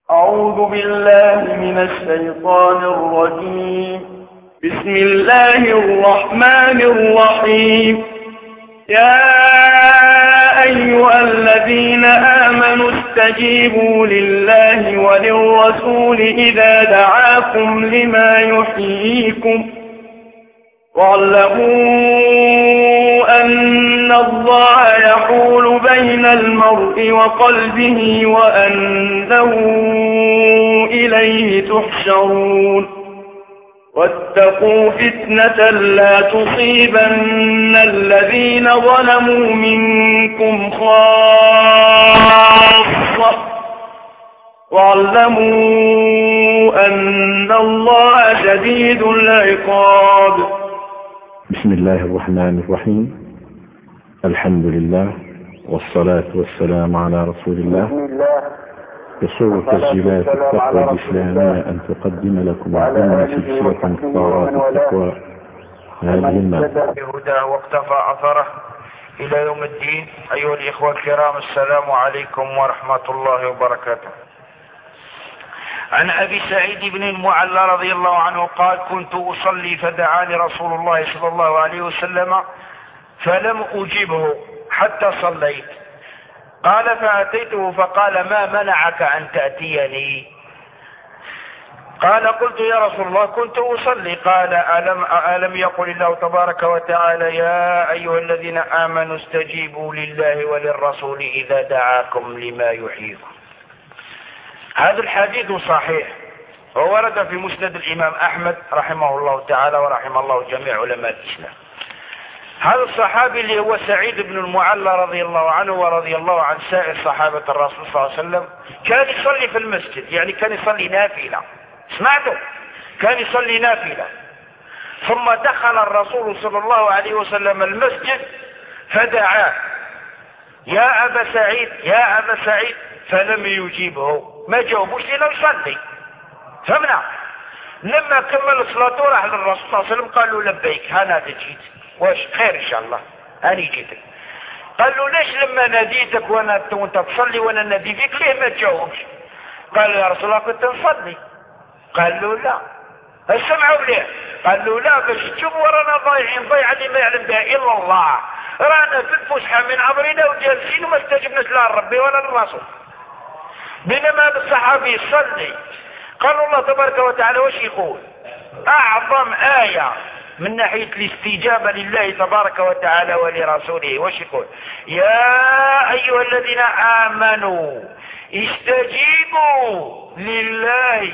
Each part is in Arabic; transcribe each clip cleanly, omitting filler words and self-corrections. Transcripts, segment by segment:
أعوذ بالله من الشيطان الرجيم. بسم الله الرحمن الرحيم. يا أيها الذين آمنوا استجيبوا لله وللرسول إذا دعاكم لما يحييكم واعلموا أن الله يحول بين المرء وقلبه وأنه إليه تحشرون. واتقوا فتنة لا تصيبن الذين ظلموا منكم خاصة واعلموا أن الله شديد العقاب. بسم الله الرحمن الرحيم. الحمد لله والصلاة والسلام على رسول الله. يسر تسجيلات التقوى الإسلامية أن تقدم لكم ضمن سلسلة اختارات التقوى هذه المادة بهداه واقتفى أثره إلى يوم الدين. أيها الإخوة الكرام، السلام عليكم ورحمة الله وبركاته. عن أبي سعيد بن المعلى رضي الله عنه قال: كنت أصلي فدعاني رسول الله صلى الله عليه وسلم فلم أجبه حتى صليت. قال: فأتيته فقال: ما منعك أن تأتيني؟ قال: قلت: يا رسول الله كنت أصلي. قال: ألم يقل الله تبارك وتعالى: يا أيها الذين آمنوا استجيبوا لله وللرسول إذا دعاكم لما يحييكم. هذا الحديث صحيح وورد في مسند الإمام أحمد رحمه الله تعالى ورحم الله جميع علماء الإسلام. هذا الصحابي اللي هو سعيد بن المعلى رضي الله عنه ورضي الله عن سائر صحابة الرسول صلى الله عليه وسلم كان يصلي في المسجد، يعني كان يصلي نافلة. سمعتوا؟ كان يصلي نافلة. ثم دخل الرسول صلى الله عليه وسلم المسجد فدعاه: يا أبا سعيد يا أبا سعيد، فلم يجيبه، ما جاوبوش لأنه يصلي. فهمنا؟ لما كمل صلاته راح للرسول صلى الله عليه وسلم قال له: لبيك، أنا جيت، واش خير إن شاء الله، أنا جيتك. قال له: ليش لما ناديتك وانت تصلي وانا نادي فيك ليه ما تجاوبش؟ قال له: يا رسول الله كنت نصلي. قال له: لا. سمعوا ليه؟ قال له: لا، باش تشوف ورانا ضايعين ضيعة اللي ما يعلم بها إلا الله. رانا في الفسحة من عمرنا وجالسين وما استجبناش لا لربي ولا للرسول. بينما الصحابي يصلي. قال الله تبارك وتعالى وش يقول؟ أعظم آية من ناحية الاستجابة لله تبارك وتعالى ولرسوله وش يقول؟ يا أيها الذين آمنوا استجيبوا لله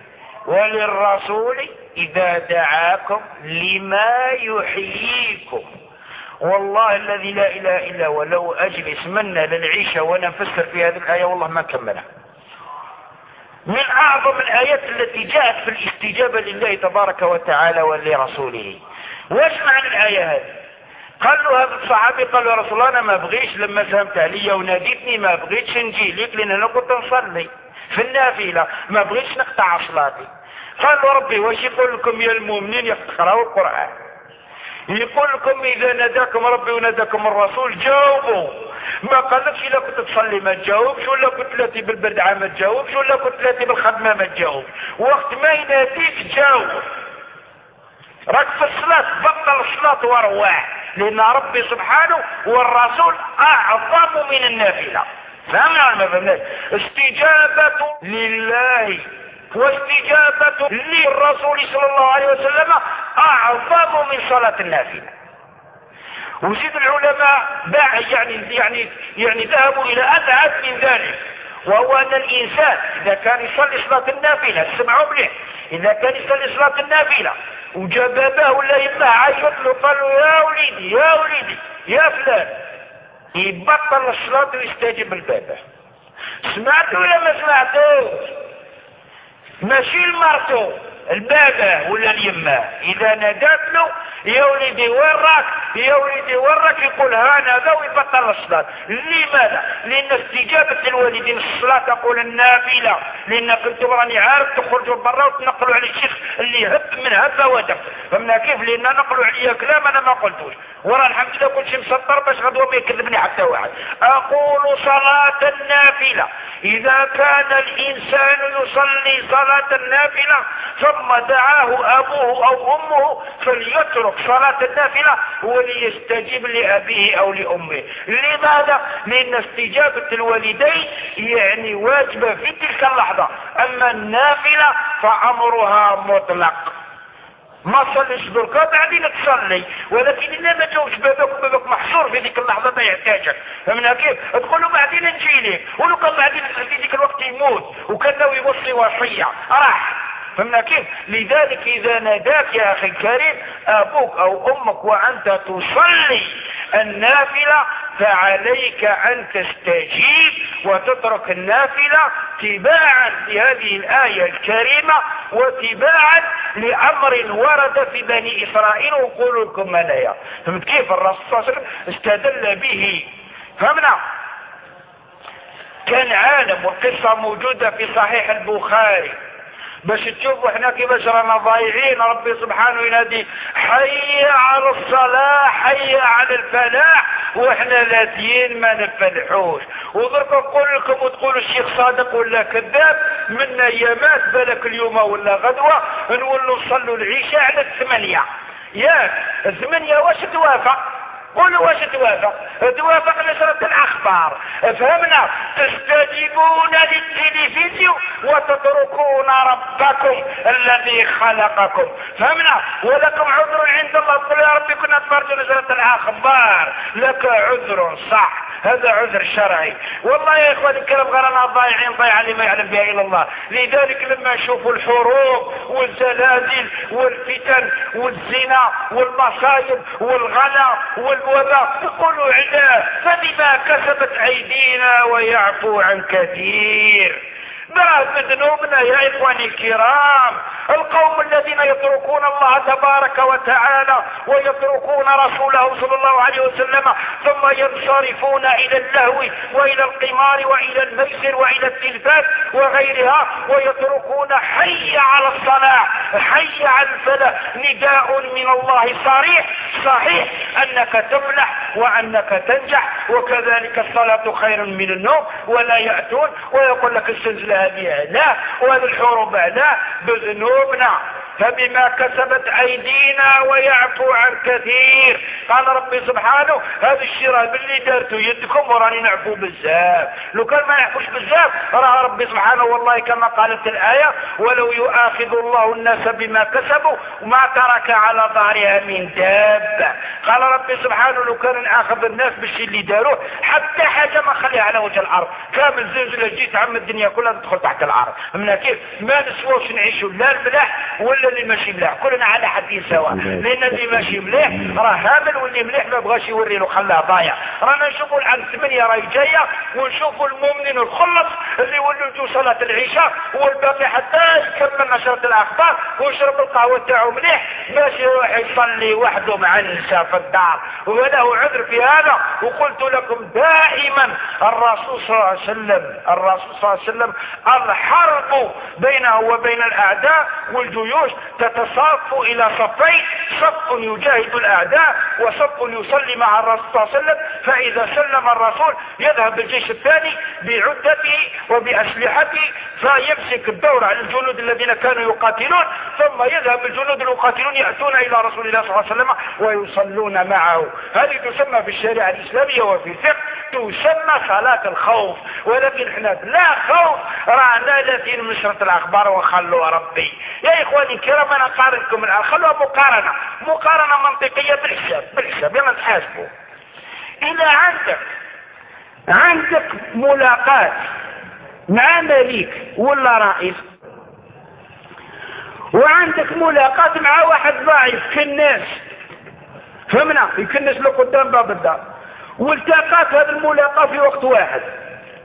وللرسول إذا دعاكم لما يحييكم. والله الذي لا إله إلا هو لو أجلس منا للعيشة ونفسر في هذه الآية والله ما كملها. من أعظم الآيات التي جاءت في الاستجابة لله تبارك وتعالى ولرسوله. واش معنى الآية هذه؟ قال له هذا الصحابي، قال له: يا رسول الله أنا ما بغيش لما فهمت عليا وناديتني ما بغيتش نجي لك لأن أنا كنت نصلي في النافلة، ما بغيتش نقطع صلاتي. قال له: ربي واش يقول لكم يا المؤمنين يقرأوا القرآن؟ يقول لكم إذا ناداكم ربي وناداكم الرسول جاوبوا. ما قالكش إلا كنت تصلي ما تجاوبش، ولا كنت لاتي بالبردعة ما تجاوبش، ولا كنت لاتي بالخدمة ما تجاوبش. وقت ما يناديك جاوب. راك في الصلاة بطل الصلاة وروح، لأن ربي سبحانه والرسول أعظم من النافلة. فهمنا ولا ما فهمناش؟ استجابة لله واستجابة للرسول صلى الله عليه وسلم أعظم من صلاة النافلة. وزيد العلماء يعني ذهبوا إلى أبعد من ذلك، وهو أن الإنسان إذا كان يصلي صلاة النافلة، اسمعوا مليح، إذا كان يصلي صلاة النافلة وجاب باباه ولا يباه عيط له قال له: يا وليدي يا وليدي يا فلان، يبطل الصلاة ويستجيب البابا. سمعتوا ولا ما سمعتوش؟ ماشي لمرته البابا ولا اليمه اذا نادت له يا وليدي وين راك يا وليدي وين راك يقول هانا هذا ويبطل الصلاه. لماذا؟ لان استجابه الوالدين الصلاه تقول النافله، لان كنتم راني عارف تخرجوا برا وتنقلوا على الشيخ اللي هب من هبه ودف. فهمنا كيف؟ لان نقلوا عليا كلام انا ما قلتوش، ورا الحمد لله كل شيء مسطر باش غدوه ما يكذبني حتى واحد. اقول صلاه النافله اذا كان الانسان يصلي صلاه النافله ثم دعاه ابوه او امه فليترك صلاه النافله وليستجيب لابيه او لامه. لماذا؟ لان استجابه الوالدين يعني واجبه في تلك اللحظه، اما النافله فامرها مطلق. ما تصليش بركة بعدين تصلي، ولكن إذا ما جاوش بابك محصور في ذيك اللحظة ما يحتاجك. فمنها كيف؟ تقولوا بعدين نجيلك، ولو كان بعدين في ذيك الوقت يموت وكان ناوي يوصي وصية راح. فمنها كيف؟ لذلك إذا ناداك يا أخي الكريم أبوك أو أمك وأنت تصلي النافلة فعليك أن تستجيب وتترك النافلة تباعا لهذه الآية الكريمة وتباعا لأمر ورد في بني إسرائيل وقولوا لكم منايا. فهمت كيف؟ الرسول صلى الله عليه وسلم استدل به. فهمنا؟ كان عالم والقصة موجودة في صحيح البخاري باش تشوفوا احنا كيفاش رانا ضايعين. ربي سبحانه ينادي حي على الصلاة حي على الفلاح واحنا لاذين ما نفلحوش. وضرب نقول لكم وتقولوا الشيخ صادق ولا كذاب، من ايامات بالك اليوم ولا غدوة نولوا نصلوا العشاء على 8 ياك 8 واش توافق؟ قولوا واش توافق؟ توافق نشرة الاخبار. فهمنا؟ تستجيبون للتلفزيون وتتركون ربكم الذي خلقكم. فهمنا؟ ولكم عذر عند الله. قل يا ربي كنا نتفرج نشرة الاخبار، لك عذر صح، هذا عذر شرعي. والله يا اخواني الكرام غيرنا ضايعين ضيعا لما يعلم بها الا الله. لذلك لما نشوفوا الحروب والزلازل والفتن والزنا والمصايب والغلا والوباء يقولوا عدا فبما كسبت ايدينا ويعفو عن كثير. برأت ذنوبنا يا إخواني الكرام. القوم الذين يتركون الله تبارك وتعالى ويتركون رسوله صلى الله عليه وسلم ثم ينصرفون إلى اللهو وإلى القمار وإلى الميسر وإلى التلفاز وغيرها ويتركون حي على الصلاة حي على الفلاح. نداء من الله صحيح أنك تفلح وأنك تنجح، وكذلك الصلاة خير من النوم. ولا يأتون ويقول لك الزلزال هذه لا وهذه الحروب لا بذنوبنا فبما كسبت أيدينا ويعفو عن كثير. قال ربي سبحانه هذا الشراء باللي دارتوا يدكم وراني نعفو بزاف. لو كان ما يعفوش بزاف راه ربي سبحانه والله كما قالت الآية ولو يؤاخذ الله الناس بما كسبوا وما ترك على ظهرها من دابة. قال ربي سبحانه لو كان نأخذ الناس بالشيء اللي داروه حتى حاجة ما خليها على وجه الأرض كامل زلزلة جيت عم الدنيا كلها تدخل تحت الأرض. من كيف ما نسووش نعيشوا لا الملاح ولا اللي ماشي مليح، كلنا على حد سواء. لان اللي ماشي مليح راه هامل واللي مليح ما بغاش يوري له خلاه ضايع. رانا نشوفوا العام 8 راهي جايه ونشوفوا المؤمنين الخلص اللي يولوا يجوا صلاه العشاء والباقي حتى يكمل نشره الاخبار ويشرب القهوه تاعو مليح ماشي يروح يصلي وحده مع النساء في الدار وله عذر في هذا. وقلت لكم دائما الرسول صلى الله عليه وسلم الحرب بينه وبين الاعداء والجيوش تتصاف الى صفين، صف يجاهد الاعداء وصف يصلي مع الرسول صلى الله عليه وسلم. فاذا سلم الرسول يذهب الجيش الثاني بعدته وباسلحته فيمسك الدور على الجنود الذين كانوا يقاتلون ثم يذهب الجنود المقاتلون ياتون الى رسول الله صلى الله عليه وسلم ويصلون معه. هذه تسمى في الشريعه الاسلاميه وفي الفقه تسمى صلاه الخوف. ولكن احنا لا خوف رانا لاذين نشرة الاخبار وخلوا ربي. يا اخواني الكرام انا اقارنكم الان خلوها مقارنة منطقية بالحساب يلا نتحاسبوا. اذا عندك ملاقاة مع ملك ولا رئيس وعندك ملاقاة مع واحد ضعيف كالناس فهمنا يكنس له قدام باب الدار والتقات هذه الملاقاة في وقت واحد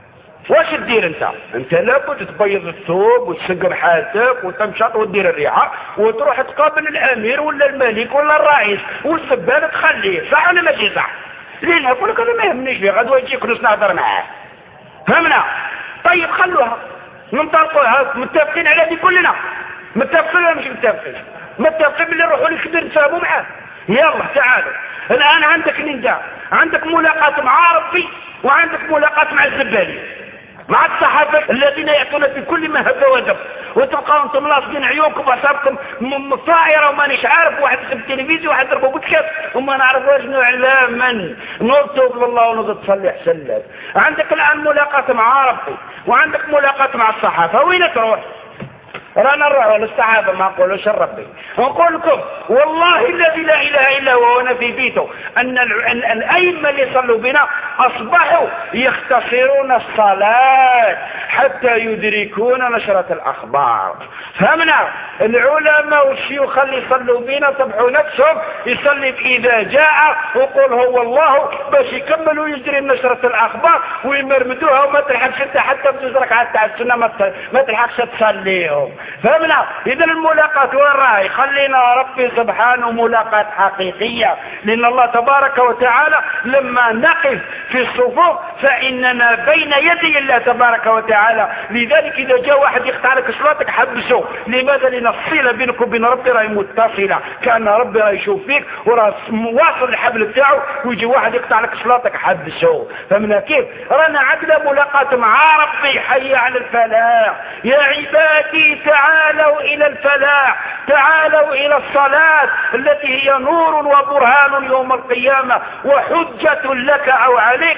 واش تدير انت لابد تبيض الثوب وتسقر حالتك وتمشط وتدير الريحة وتروح تقابل الامير ولا الملك ولا الرئيس والسبان تخليه، صح ولا ماشي صح؟ ليه نقول لك انا ما يهمنيش فيه، غدوه يجيك نص نهضر معاه. فهمنا؟ طيب خلوها ننطلقوها، متفقين على دي كلنا؟ متفقين ولا مش متفقين؟ متفقين باللي نروحوا للكبير نتفاهموا معاه. يلا تعالوا الان عندك نداء، عندك ملاقاة مع ربي وعندك ملاقاة مع الزبالين، مع الصحافة الذين يأتون في كل ما هب ودب، وتبقوا انتم لاصقين عيونكم وحسابكم طائرة ومانيش عارف، واحد في التلفزيون واحد ضربوا بودكاست وما نعرفوش نوع من نرتب لله ونضد تصلي حسن لك. عندك الآن ملاقاة مع ربي وعندك ملاقاة مع الصحافة، وين تروح؟ رانا نروح للصحابة ما نقولوش ربي، ونقول لكم والله الذي لا اله الا هو وانا في بيته ان الائمه اللي صلوا بنا اصبحوا يختصرون الصلاة حتى يدركون نشرة الاخبار. فهمنا؟ العلماء والشيوخ اللي يصلوا بنا طبعوا نفسهم يصلي اذا جاء وقول هو الله باش يكملوا يجري نشرة الاخبار ويمرمدوها وما تلحقش انت حتى بجوز ركعات تاع السنه ما تلحقش تصليهم. فهمنا؟ اذا الملاقاة وين راهي؟ خلينا ربي سبحانه ملاقاة حقيقية، لان الله تبارك وتعالى لما نقف في الصفوف فاننا بين يدي الله تبارك وتعالى. لذلك اذا جاء واحد يقطع لك صلاتك حبسه. لماذا؟ لان الصله بينك وبين ربي راهي متصله، كان ربي راه يشوف فيك وراه واصل الحبل بتاعه، ويجي واحد يقطع لك صلاتك حبسه. فهمنا كيف؟ رانا عندنا ملاقاة مع ربي. حي على الفلاح يا عبادي، تعالوا الى الفلاح، تعالوا الى الصلاة التي هي نور وبرهان يوم القيامة وحجة لك او عليك.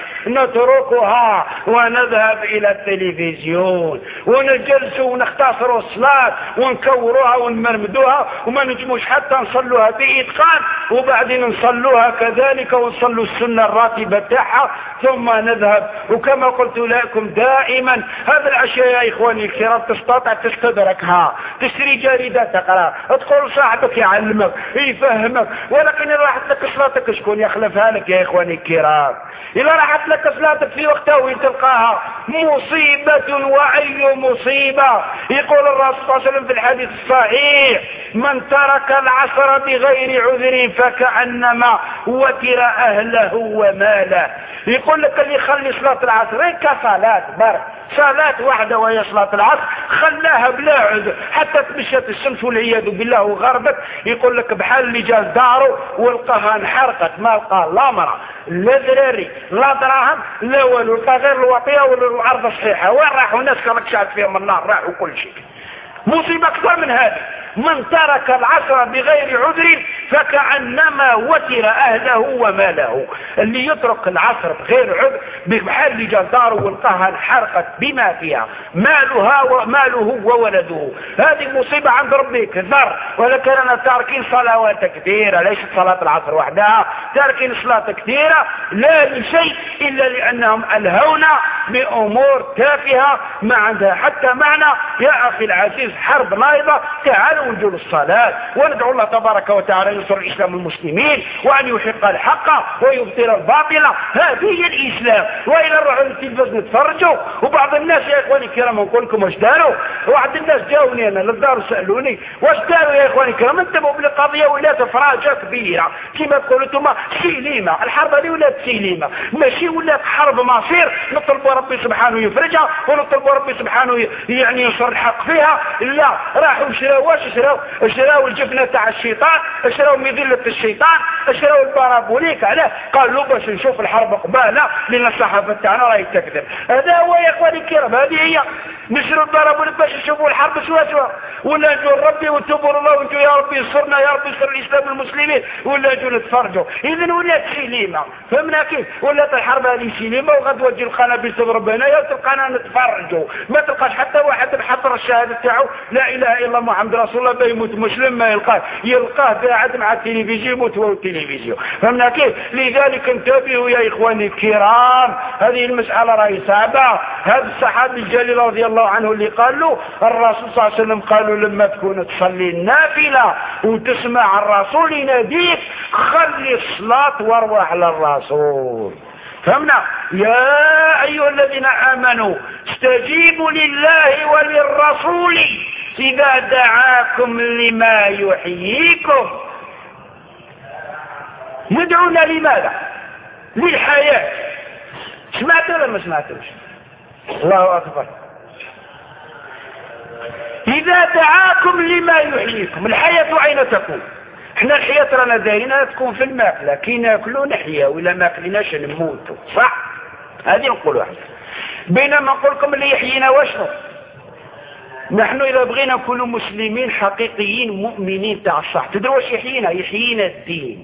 نتركها ونذهب الى التلفزيون ونجلس ونختصر الصلاة ونكوروها ونمرمدوها وما نجموش حتى نصلوها بإتقان، وبعدين نصلوها كذلك ونصلوا السنة الراتبة تاعها ثم نذهب. وكما قلت لكم دائما هذا العشاء يا اخواني الكرام تستطيع تستدركها، تشتري جريدة تقرأ، تقول صاحبك يعلمك يفهمك، ولكن إذا راحت لك صلاتك شكون يخلفها لك يا اخواني الكرام؟ إذا راحت لك صلاتك في وقتها وين تلقاها؟ مصيبة وأي مصيبة. يقول الرسول صلى الله عليه وسلم في الحديث الصحيح من ترك العصر بغير عذر فكأنما وتر أهله وماله. يقول لك اللي يخلي صلاة العصر كصلاة برك، صلاة واحدة وهي صلاة العصر خلاها بلا عذر حتى تمشت الشمس والعياذ بالله وغربت. يقول لك بحال اللي جاز داره ولقاها انحرقت، ما لقى لا مرأة لا ذراري لا دراهم لا والو، لقى غير الوطية والارض صحيحة. وين راحوا الناس كانت شعب فيهم النار، راحوا كل شيء. مصيبة اكثر من هذه، من ترك العصر بغير عذر فكأنما وتر أهله وماله. اللي يترك العصر بغير عذر بحال اللي جا داره ولقاها انحرقت بما فيها ماله وولده. هذه مصيبة عند ربي كثر. ولكن أنا تاركين صلوات كثيرة، ليست صلاة العصر وحدها، تاركين صلاة كثيرة لا لشيء إلا لأنهم ألهونا بأمور تافهة ما عندها حتى معنى. يا أخي العزيز حرب نايضة، تعالوا ونجول الصلاة وندعو الله تبارك وتعالى ينصر الإسلام المسلمين وأن يحق الحق ويبطل الباطل. هذه هي الإسلام. وإلى نروحوا للتلفاز نتفرجوا. وبعض الناس يا إخواني الكرام نقول لكم واش داروا، واحد الناس جاوني أنا للدار سألوني واش داروا يا إخواني الكرام، انتبهوا بالقضية ولات فراجة كبيرة كما تقولوا انتم سليمة. الحرب هذه ولات سليمة، ماشي ولات حرب مصير نطلبوا ربي سبحانه يفرجها ونطلبوا ربي سبحانه يعني ينصر الحق فيها. لا، راحوا شراوا شراوا الجبنة تاع الشيطان، شراوا مذلة الشيطان، شراوا البارابوليك. علاه؟ قالوا باش نشوف الحرب قبالة لأن الصحافة تاعنا راهي تكذب. هذا هو يا اخواني الكرام، هذه هي. نشروا البارابوليك باش نشوفوا الحرب سوا ولا نجوا ربي وتوبوا الله ونجوا يا ربي ينصرنا يا ربي ينصر الإسلام المسلمين ولا نجوا نتفرجوا. إذن ولات سليمة. فهمنا كيف؟ ولات الحرب هذه سليمة وغدوة تجي القنابل تضرب هنايا وتلقانا نتفرجوا. ما تلقاش حتى واحد بحضر الشهادة تاعو لا إله إلا الله محمد رسول الله بيموت مسلم ما يلقاه قاعد مع التلفزيون يموت هو التلفزيون. فهمنا كيف؟ لذلك انتبهوا يا إخواني الكرام، هذه المسألة راهي صعبة. هذا الصحابي الجليل رضي الله عنه اللي قال له الرسول صلى الله عليه وسلم قالوا لما تكون تصلي النافلة وتسمع الرسول يناديك خلي الصلاة واروح للرسول. فهمنا؟ يا أيها الذين آمنوا استجيبوا لله وللرسول إذا دعاكم لما يحييكم. يدعونا لماذا؟ للحياة. سمعت ولا ما سمعتوش؟ الله أكبر. إذا دعاكم لما يحييكم. الحياة أين تكون؟ احنا الحياة رانا دايرينها تكون في الماكلة، كي ناكلوا نحيا ولا ما كلناش نموتوا، صح؟ هذه نقولوا احنا. بينما نقول لكم اللي يحيينا واشنو؟ نحن إذا بغينا نكونوا مسلمين حقيقيين مؤمنين تاع الصح، تدروا واش يحيينا؟ يحيينا الدين.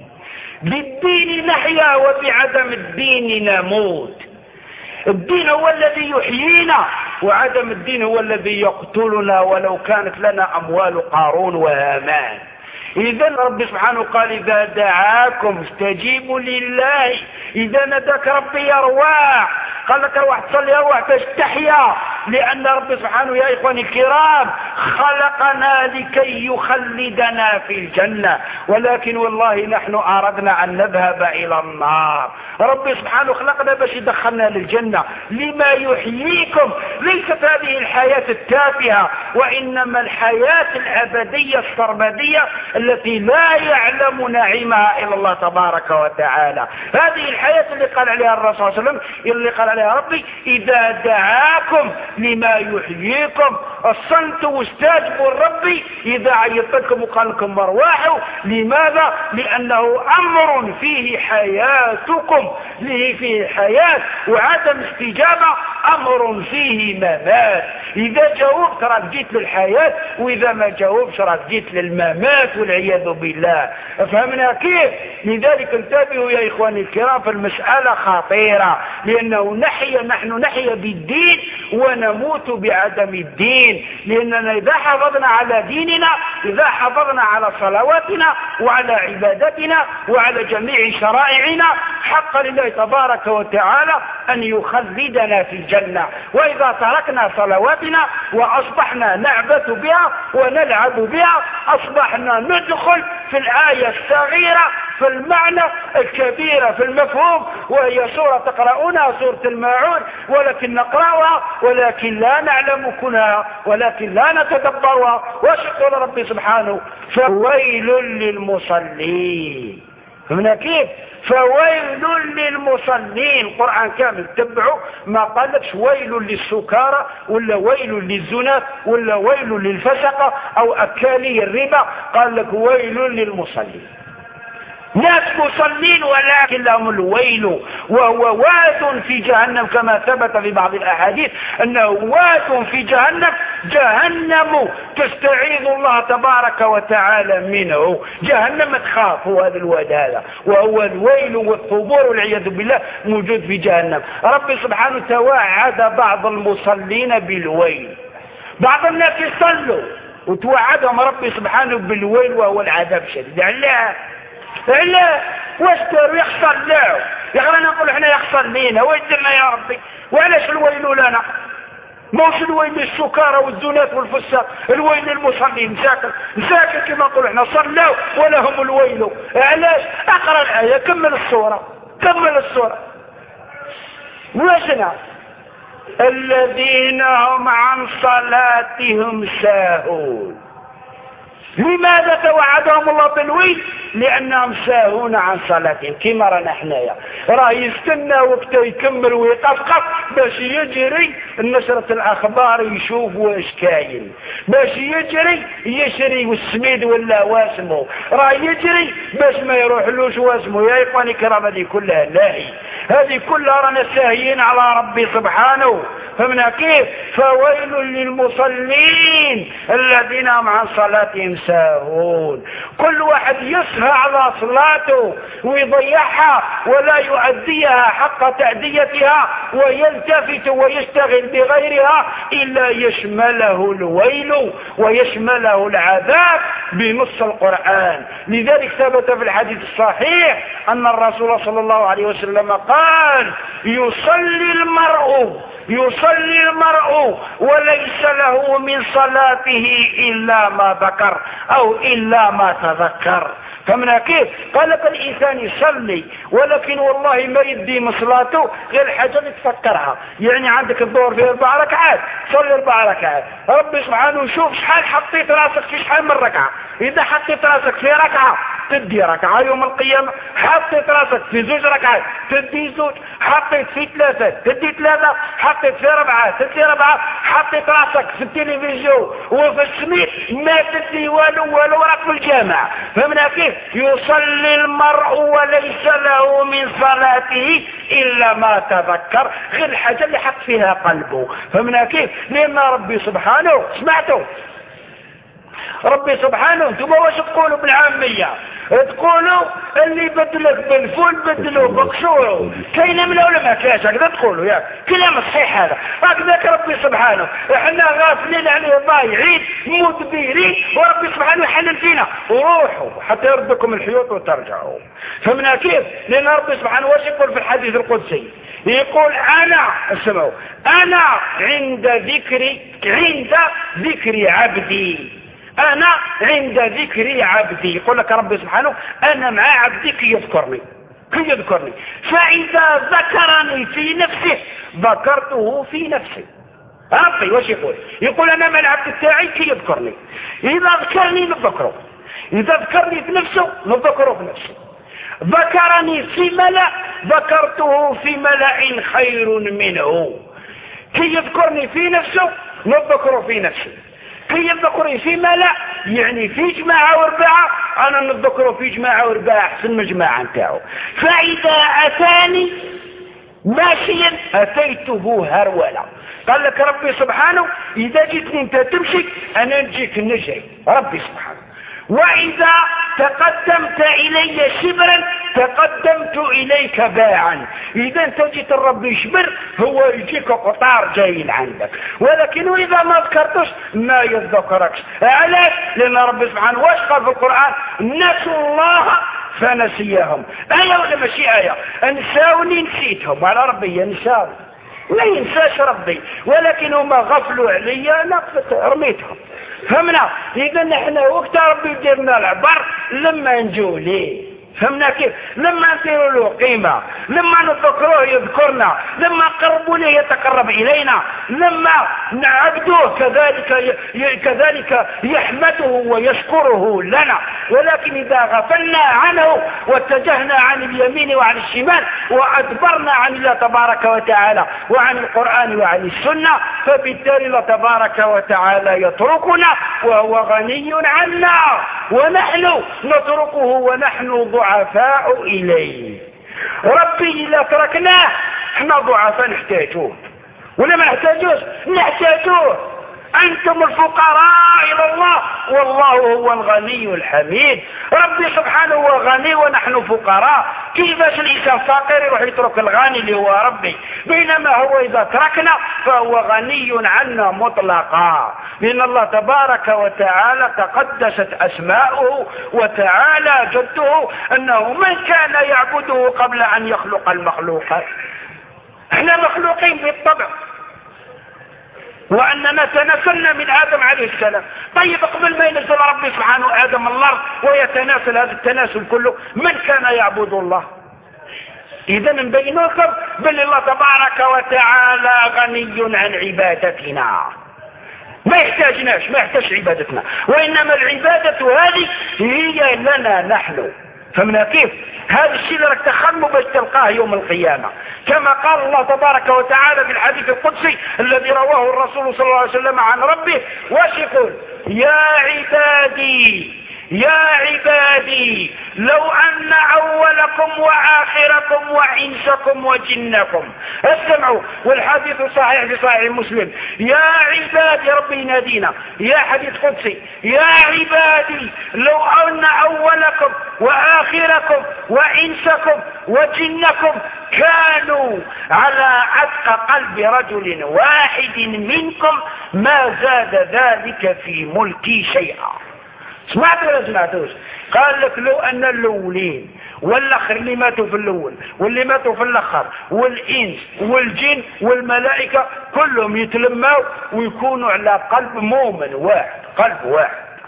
بالدين نحيا وبعدم الدين نموت. الدين هو الذي يحيينا، وعدم الدين هو الذي يقتلنا ولو كانت لنا أموال قارون وهامان. إذا رب سبحانه قال إذا دعاكم استجيبوا لله. إذا نداك ربي أرواح، قال لك أرواح تصلي أرواح تحيا، لأن رب سبحانه يا إخواني الكرام خلقنا لكي يخلدنا في الجنة، ولكن والله نحن أردنا أن نذهب إلى النار. رب سبحانه خلقنا باش يدخلنا للجنة. لما يحييكم ليست هذه الحياة التافهة، وإنما الحياة الأبدية السرمدية التي لا يعلم نعيمها إلا الله تبارك وتعالى. هذه الحياة اللي قال عليها الرسول صلى الله عليه وسلم، اللي قال عليها ربي إذا دعاكم لما يحييكم الصنتوا واستجبوا الرب إذا عيطتكم وقال لكم ارواحوا. لماذا؟ لأنه أمر فيه حياتكم، فيه حياة، وعدم استجابة أمر فيه ممات. إذا جاوبت راك جيت للحياة، وإذا ما جاوبش راك جيت للممات والعياذ بالله. فهمنا كيف؟ لذلك انتبهوا يا إخواني الكرام، في المسألة خطيرة، لأنه نحن نحيا بالدين ونموت بعدم الدين. لأننا إذا حافظنا على ديننا، إذا حافظنا على صلواتنا وعلى عبادتنا وعلى جميع شرائعنا، حق لله تبارك وتعالى أن يخلدنا في الجنة. وإذا تركنا صلواتنا وأصبحنا نعبث بها ونلعب بها، أصبحنا ندخل في الآية الصغيرة في المعنى الكبيرة في المفهوم، وهي سورة تقرؤونها سورة الماعون، ولكن نقرأها ولكن لا نعلم كنها، ولكن لا نتدبرها. وشكر ربي سبحانه فويل للمصلين. فهمنا كيف؟ فويل للمصلين. القرآن كامل تبعوا، ما قالكش ويل للسكارى ولا ويل للزنا ولا ويل للفسقة أو أكالي الربا، قال لك ويل للمصلين. ناس مصلين ولكن لهم الويل، وهو واد في جهنم كما ثبت في بعض الأحاديث أنه واد في جهنم، جهنم تستعيذ الله تبارك وتعالى منه. جهنم تخاف هذا الواد هذا، وهو الويل والثبور والعياذ بالله موجود في جهنم. ربي سبحانه توعد بعض المصلين بالويل. بعض الناس يصلوا وتوعدهم ربي سبحانه بالويل وهو العذاب الشديد. لا واشتروا يخسر له، يا نقول احنا يخسر لينا ويدلنا يا ربي، وعلاش الويل لنا؟ موش الويل للسكارى والزنات والفساق، الويل للمصلين مساكن كما نقول احنا صلوا ولهم الويل. علاش؟ اقرا الآية، كمل السورة. وشنا الذين هم عن صلاتهم ساهون. لماذا توعدهم الله بالويل؟ لأنهم ساهون عن صلاتهم. كما رانا حنايا راه يستنى وقت يكمل ويقفقف باش يجري نشرة الأخبار يشوف واش كاين، باش يشري والسميد ولا واسمه، راه يجري باش ما يروحلوش واسمه. يا إخواني الكرام هذه كلها لاهي، هذه كلها رانا ساهيين على ربي سبحانه. فهمنا كيف؟ فويل للمصلين الذين هم عن صلاتهم ساهون. كل واحد يسهى على صلاته ويضيعها ولا يؤديها حق تأديتها ويلتفت ويشتغل بغيرها إلا يشمله الويل ويشمله العذاب بنص القرآن. لذلك ثبت في الحديث الصحيح أن الرسول صلى الله عليه وسلم قال يصلي المرء وليس له من صلاته إلا ما ذكر. أو إلا ما تذكر. فمن كيف قال لك الإنسان يصلي ولكن والله ما يدي مصلاته غير حاجة تفكرها. يعني عندك الظهر في 4 ركعات، صلي 4 ركعات، ربي سبحانه شوف شحال حطيت راسك في شحال من ركعة. إذا حطيت راسك في ركعة تدي ركعة يوم القيامة، حطيت راسك في 2 ركعات تدي 2، حطيت في 3 تدي 3، حطيت في 4 تدي 4، حطيت راسك في التلفزيون وفي السميت ما تدي والو راك في الجامع. فمن كيف يصلي المرء وليس له من صلاته إلا ما تذكر، غير الحاجة اللي حط فيها قلبه. فمن كيف لأن ربي سبحانه سمعتوا ربي سبحانه انتم واش تقولوا بالعامية؟ تقولوا اللي بدلك بالفول بدلوا بقشوره. كاين من ولا ما كاش هكذا تقولوا ياك؟ كلام صحيح هذا. هكذاك ربي سبحانه احنا غافلين عليه ضايعين مدبرين، وربي سبحانه يحلل فينا وروحوا حتى يردكم الحيوط وترجعوا. فمن كيف لأن ربي سبحانه واش يقول في الحديث القدسي؟ يقول أنا اسمعوا أنا عند ذكر عبدي، أنا عند ذكر عبدي. يقول لك ربي سبحانه أنا مع عبدي كي يذكرني فإذا ذكرني في نفسه ذكرته في نفسي. ربي واش يقول أنا مع العبد التاعي كي يذكرني، إذا ذكرني نذكره، إذا ذكرني في نفسه نذكره في نفسه، ذكرني في ملأ ذكرته في ملأ خير منه. كي يذكرني في نفسه نذكره في نفسه، كي يذكرني في ملأ يعني في جماعة ورباعة أنا نذكره في جماعة ورباعة أحسن من الجماعة نتاعو. فإذا أتاني ماشيا أتيته هرولا. قال لك ربي سبحانه إذا جيتني أنت تمشي أنا نجيك نجري ربي سبحانه، وإذا تقدمت إلي شبرا تقدمت إليك باعا. إذا انت جيت الرب يشبر هو يجيك قطار جايين عندك، ولكن إذا ما ذكرتش ما يذكركش. علاش؟ لأن رب سبحانه واش قال في القرآن؟ نسوا الله فنسيهم. آية ولا ماشي آية؟ انساوني نسيتهم. على ربي ينساوني لا ينساش ربي، ولكن هما غفلوا عليا نقفت رميتهم. فهمنا؟ إذا نحن وقت ربي يديرنا العبر لما نجوا ليه. فهمنا كيف؟ لما نديروا له قيمة، لما نذكروه يذكرنا، لما قربوا له يتقرب إلينا، لما نعبدوه كذلك يحمده ويشكره لنا. ولكن إذا غفلنا عنه واتجهنا عن اليمين وعن الشمال وأدبرنا عن الله تبارك وتعالى وعن القرآن وعن السنة فبالتالي الله تبارك وتعالى يتركنا وهو غني عنا، ونحن نتركه ونحن ضعفاء إليه. ربي إذا تركناه احنا ضعفاء نحتاجوه، ولا ما نحتاجوش؟ نحتاجوه. أنتم الفقراء إلى الله والله هو الغني الحميد. ربي سبحانه هو غني ونحن فقراء. كيفاش الإنسان فقير يروح يترك الغني اللي هو ربي، بينما هو إذا تركنا فهو غني عنا مطلقا. لأن الله تبارك وتعالى تقدست أسماؤه وتعالى جده أنه من كان يعبده قبل أن يخلق المخلوقات. احنا مخلوقين بالطبع وأننا تناسلنا من آدم عليه السلام. طيب قبل ما ينزل ربي سبحانه آدم الأرض ويتناسل هذا التناسل كله من كان يعبد الله؟ إذا نبين لكم بل الله تبارك وتعالى غني عن عبادتنا، ما يحتاج عبادتنا، وإنما العبادة هذه هي لنا نحن. فمن كيف؟ هذا الشيء اللي راك تخمه باش تلقاه يوم القيامة، كما قال الله تبارك وتعالى في الحديث القدسي الذي رواه الرسول صلى الله عليه وسلم عن ربه. واش يقول؟ يا عبادي لو أن أولكم وآخركم وإنسكم وجنكم. اسمعوا، والحديث صحيح في صحيح مسلم. يا عبادي ربي ينادينا، يا حديث قدسي، يا عبادي لو أن أولكم وآخركم وإنسكم وجنكم كانوا على عتق قلب رجل واحد منكم ما زاد ذلك في ملكي شيئا. سمعتوا ولا سمعتوش؟ قال لك لو أن الأولين والآخر اللي ماتوا في الأول واللي ماتوا في الآخر والإنس والجن والملائكة كلهم يتلموا ويكونوا على قلب مؤمن واحد، قلب واحد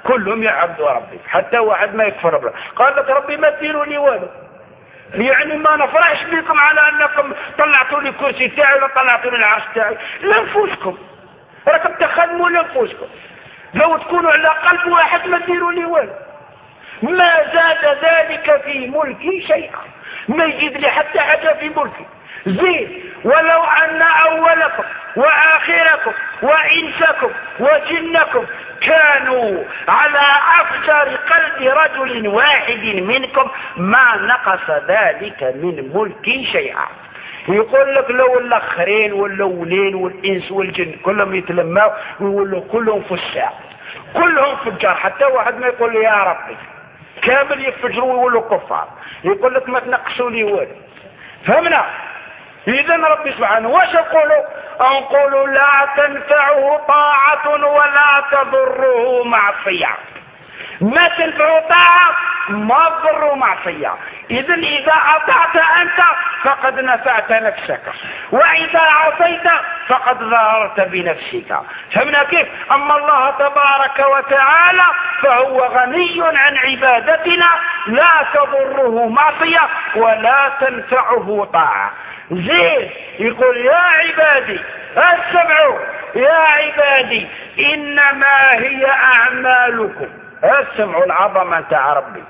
كلهم يعبدوا ربي، حتى واحد ما يكفر ربي. قال لك ربي ما تديروا لي والو، يعني ما نفرحش بكم على انكم طلعتوا لي كرسي تاعي ولا طلعتوا لي العرش تاعي، لانفسكم راكم تخدموا لانفسكم. لو تكونوا على قلب واحد ما تديروا لي والو. ما زاد ذلك في ملكي شيئا، ما يجيب لي حتى حاجه في ملكي. زين ولو ان اولكم واخركم وانسكم وجنكم كانوا على افجر قلب رجل واحد منكم ما نقص ذلك من ملكي شيئا. يقول لك لو الاخرين والاولين والانس والجن كلهم يتلموا ويقولوا كلهم فساق كلهم فجار، حتى واحد ما يقول لي يا ربي، كامل يفجروا ويقولوا كفار. يقول لك ما تنقصوا لي والو. فهمنا؟ إذا ربي سبحانه واش نقولوا لا تنفعه طاعة ولا تضره معصية. ما تنفعه طاعة ما تضره معصية. إذا أطعت أنت فقد نفعت نفسك، وإذا عصيت فقد ضررت بنفسك. فهمنا كيف؟ أما الله تبارك وتعالى فهو غني عن عبادتنا، لا تضره معصية ولا تنفعه طاعة. زين يقول يا عبادي اسمعوا، يا عبادي إنما هي أعمالكم. اسمعوا العظمة تاع ربي.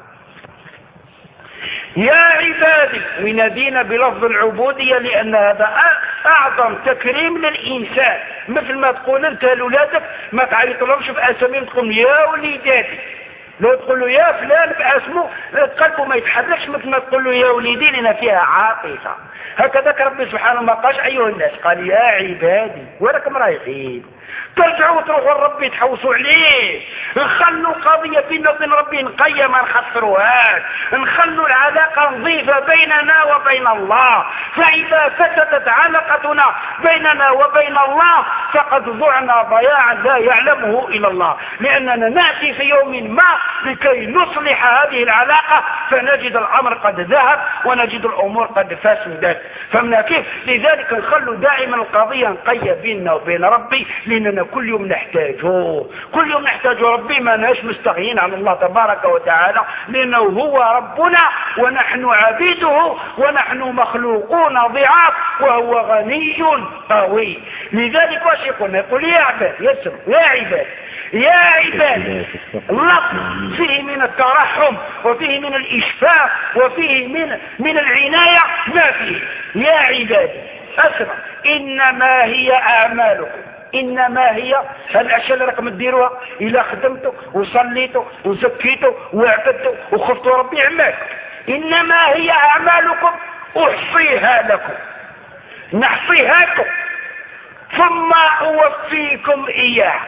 يا عبادي وينادينا بلفظ العبودية، لأن هذا أعظم تكريم للإنسان. مثل ما تقول أنت لأولادك ما تعيطلهمش بأساميهم، تقول يا وليداتي. لو تقول له يا فلان باسمه قلبه ما يتحركش، مثل ما تقول له يا وليدي لنا فيها عاطفة. هكذا ربي سبحانه ما قالش أيها الناس، قال يا عبادي. وراكم رايحين ترجعوا تروحوا لربي تحوسوا عليه، نخلوا قضية بيننا وبين ربي نقية ما نخسروهاش، نخلوا العلاقة نظيفة بيننا وبين الله. فإذا فسدت علاقتنا بيننا وبين الله فقد ضعنا ضياعا لا يعلمه إلا الله، لأننا نأتي في يوم ما لكي نصلح هذه العلاقة فنجد الأمر قد ذهب ونجد الأمور قد فسدت. فمن كيف؟ لذلك نخلوا دائما القضية نقية بيننا وبين ربي، لأننا كل يوم نحتاجه، كل يوم نحتاج ربي، ما ناش مستغنين عن الله تبارك وتعالى، لأنه هو ربنا ونحن عبيده ونحن مخلوقون ضعاف وهو غني قوي. لذلك واش يقول يا عباد، يسر يا عباد، يا عباد. اللفظ فيه من الترحم وفيه من الإشفاق وفيه من العناية ما فيه. يا عباد أسمع، إنما هي أعمالكم. إنما هي الأشياء اللي راكم تديروها، إلا خدمتوا وصليتوا وزكيتوا وعبدتوا وخفتوا ربي عمالكم. إنما هي أعمالكم أحصيها لكم، نحصيها لكم ثم أوفيكم إياه.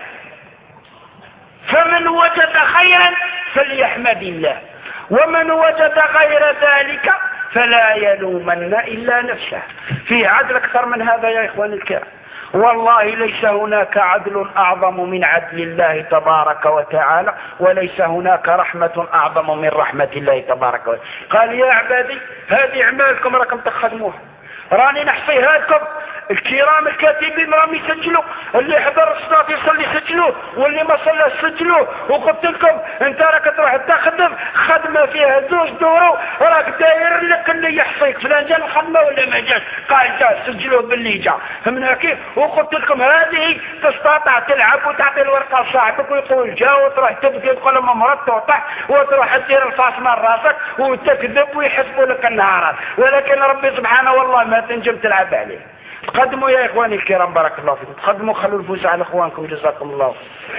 فمن وجد خيرا فليحمد الله، ومن وجد غير ذلك فلا يلومن إلا نفسه. في عدل أكثر من هذا يا إخواني الكرام، والله ليس هناك عدل أعظم من عدل الله تبارك وتعالى، وليس هناك رحمة أعظم من رحمة الله تبارك وتعالى. قال يا عبادي هذه أعمالكم راكم تخدموها، راني نحصيها لكم. الكرام الكاتبين راهم يسجلوا، اللي حضر الصلاة يصلي سجلوه، واللي ما صلى سجلوه. وقلت لكم انت راك تروح تخدم خدمة فيها زوج دورو، راك داير لك اللي يحصيك فلان جا الخدمة ولا ما جاش، قال جا سجلوه باللي جا. فهمنا كيف؟ وقلت لكم هذه تستطيع تلعب وتعطي الورقة لصاحبك ويقول جا، وتروح تبكي تقول لهم مرضت وطح، وتروح تدير الفاس من راسك وتكذب ويحسبوا لك النهارات. ولكن ربي سبحانه والله ما تنجم تلعب عليه. تقدموا يا إخواني الكرام بارك الله فيكم، تقدموا خلوا الفوز على إخوانكم جزاكم الله.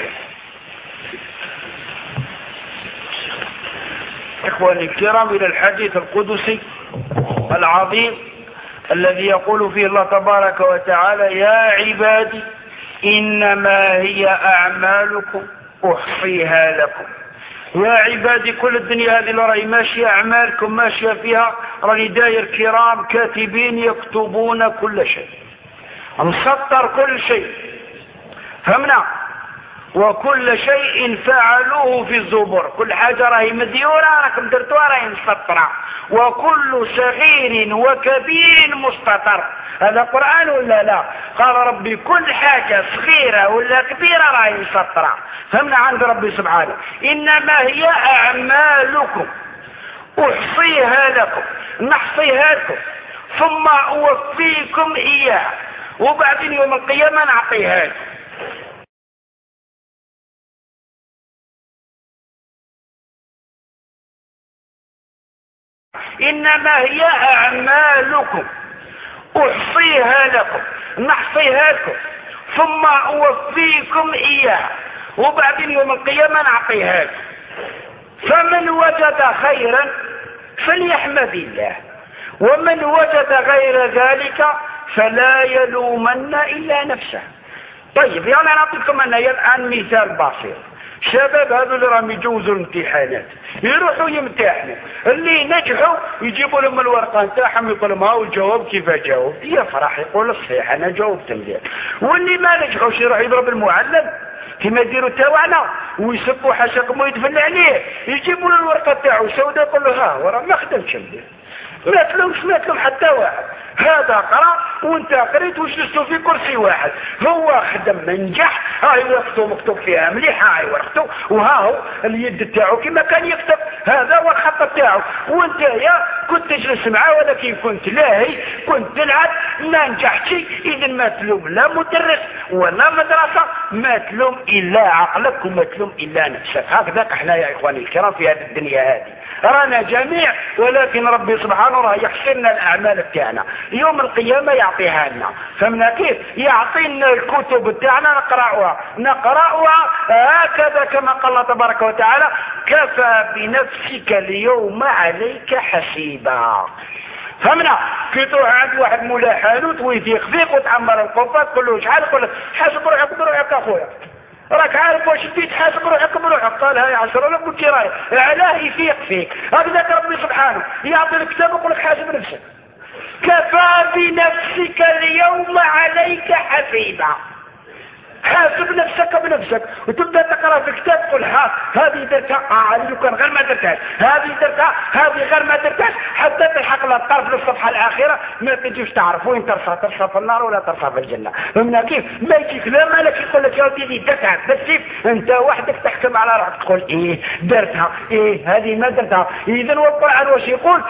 إخواني الكرام إلى الحديث القدسي العظيم الذي يقول فيه الله تبارك وتعالى يا عبادي إنما هي أعمالكم أحصيها لكم. يا عبادي كل الدنيا هذه اللي راهي ماشية أعمالكم ماشية فيها، راني داير كرام كاتبين يكتبون كل شيء، نسطر كل شيء. فهمنا؟ وكل شيء فعلوه في الزبر، كل حاجة راهي مديورة راكم درتوها راهي مسطرة، وكل صغير وكبير مستطر. هذا قرآن ولا لا؟ قال ربي كل حاجة صغيرة ولا كبيرة راهي مسطرة. فهمنا عند ربي سبحانه إنما هي أعمالكم أحصيها لكم نحصيها لكم ثم أوفيكم إياها وبعدين يوم القيامة نعطيها لكم. إنما هي أعمالكم أحصيها لكم نحصيها لكم ثم أوفيكم إياها وبعدين يوم القيامة نعطيها لكم. فمن وجد خيرا فليحمد الله ومن وجد غير ذلك فلا يلومن إلا نفسه. طيب يعني نعطيكم أنا الآن مثال بسيط. شباب هذول اللي راهم يجوزوا الامتحانات يروحوا يمتحنوا، اللي نجحوا يجيبوا لهم الورقه نتاعهم يقول لهم ها الجواب كيف جاوب، يفرح يقول الصحيح انا جاوبت مليح. واللي ما نجحوش يروح يضرب المعلم كما يديروا تاوعنا ويسبوا حاشاكم ويدفن عليه، يجيبوا له الورقه تاعو سوداء يقول له ها وراه ما خدمتش مليح، ما تلوم حتى واحد. هذا قرأ وانت قريت وجلستوا في كرسي واحد، هو خدم منجح هاي ورقته مكتوب فيها مليحه هاي ورقته وها هو اليد تاعو كما كان يكتب، هذا هو الخط تاعو، وانت يا كنت تجلس معاه ولكن كنت لاهي كنت تلعب ما نجحتش. اذا ما تلوم لا مدرس ولا مدرسه، ما تلوم الا عقلك وما تلوم الا نفسك. هكذا احنا يا اخواني الكرام في هذه الدنيا هذه رانا جميع، ولكن ربي سبحانه راه يحصي لنا الاعمال تاعنا يوم القيامة يعطيها لنا. فهمنا كيف؟ يعطينا الكتب تاعنا نقرأها هكذا كما قال الله تبارك وتعالى كفى بنفسك اليوم عليك حسيبا. فهمنا؟ كي تروح عند واحد مولا حانوت ويثيق فيك وتعمر القبة تقول له شحال، يقول لك حاسب روحك بروحك اخويا، راك عارف واش ديت حاسب روحك بروحك. قال هاي 10 لك قلت راي علاه يثيق فيك. هكذا ربي سبحانه يعطي الكتاب ويقول لك حاسب نفسك كفى بنفسك اليوم عليك حسيبا. حاسب نفسك بنفسك وتبدا تقرا في الكتاب تقول ها هذه درتها هذه كان غير ما درتهاش، هذه درتها هذه غير ما درتهاش، حتى تلحق للطرف للصفحه الاخيره ما تجيش تعرف وين ترصى في النار ولا ترصى في الجنه. فهمنا كيف؟ ما يجيك لا مالك يقول لك يا ودي درتها بس انت وحدك تحكم على روحك تقول ايه درتها ايه هذه ما درتها. اذا والقران واش يقول؟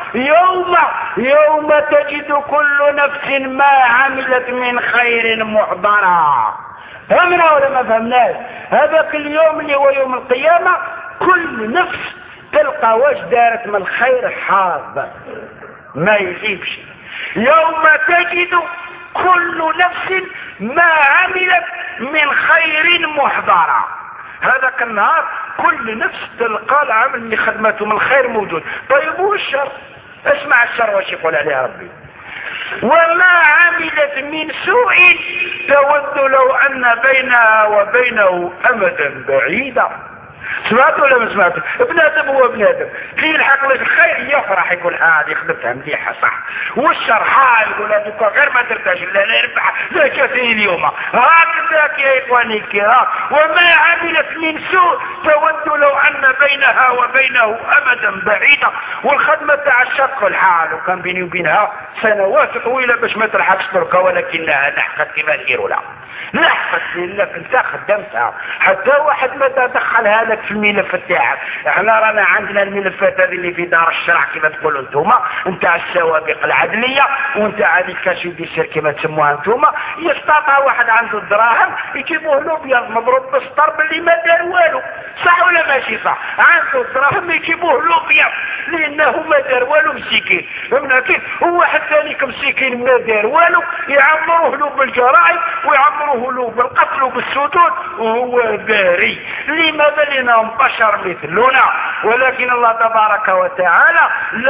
يوم تجد كل نفس ما عملت من خير محضرا. فهمنا ولا ما فهمناش؟ هذاك اليوم اللي هو يوم القيامة كل نفس تلقى واش دارت من الخير حاضر ما يجيبش. يوم تجد كل نفس ما عملت من خير محضرا. هذاك النهار كل نفس تلقى العمل اللي خدمته من الخير موجود. طيب والشر؟ اسمع الشر واش يقول عليه ربي: وما عملت من سوء تود لو أن بينها وبينه أمدا بعيدا. سمعت ولا ما سمعت؟ ابن ادم هو ابن ادم، كي يلحق لك الخير يفرح يقول هذه خدمتها مليحه صح، والشر يقول هذيك غير ما درتهاش لا يربح لا كافيين اليوم. هكذاك يا اخواني الكرام، وما عملت من سوء تود لو ان بينها وبينه امدا بعيدا. والخدمه تاع الشق الحال وكان بيني وبينها سنوات طويله باش ما تلحقش تركها، ولكنها لحقت كما نديروا لها لحقت لانك انت خدمتها حتى واحد ما تدخلها لك في الملف تاعك. احنا رانا عندنا الملفات هذه اللي في دار الشرع كما تقولوا انتوما نتاع السوابق العدليه ونتاع هذه الكاشي ديسير كما تسموها انتوما. يستطيع واحد عنده الدراهم يجيبوه له ابيض مضروب بالسطر باللي ما دار والو، صح ولا ماشي صح؟ عنده الدراهم يجيبوه له ابيض لانه ما دار والو مسكين. فهمنا كيف؟ وواحد ثاني مسكين ما دار والو يعمروه له بالجرائم ويعمروه له بالقتل وبالسدود وهو باري. لماذا؟ لأنهم بشر مثلنا. ولكن الله تبارك وتعالى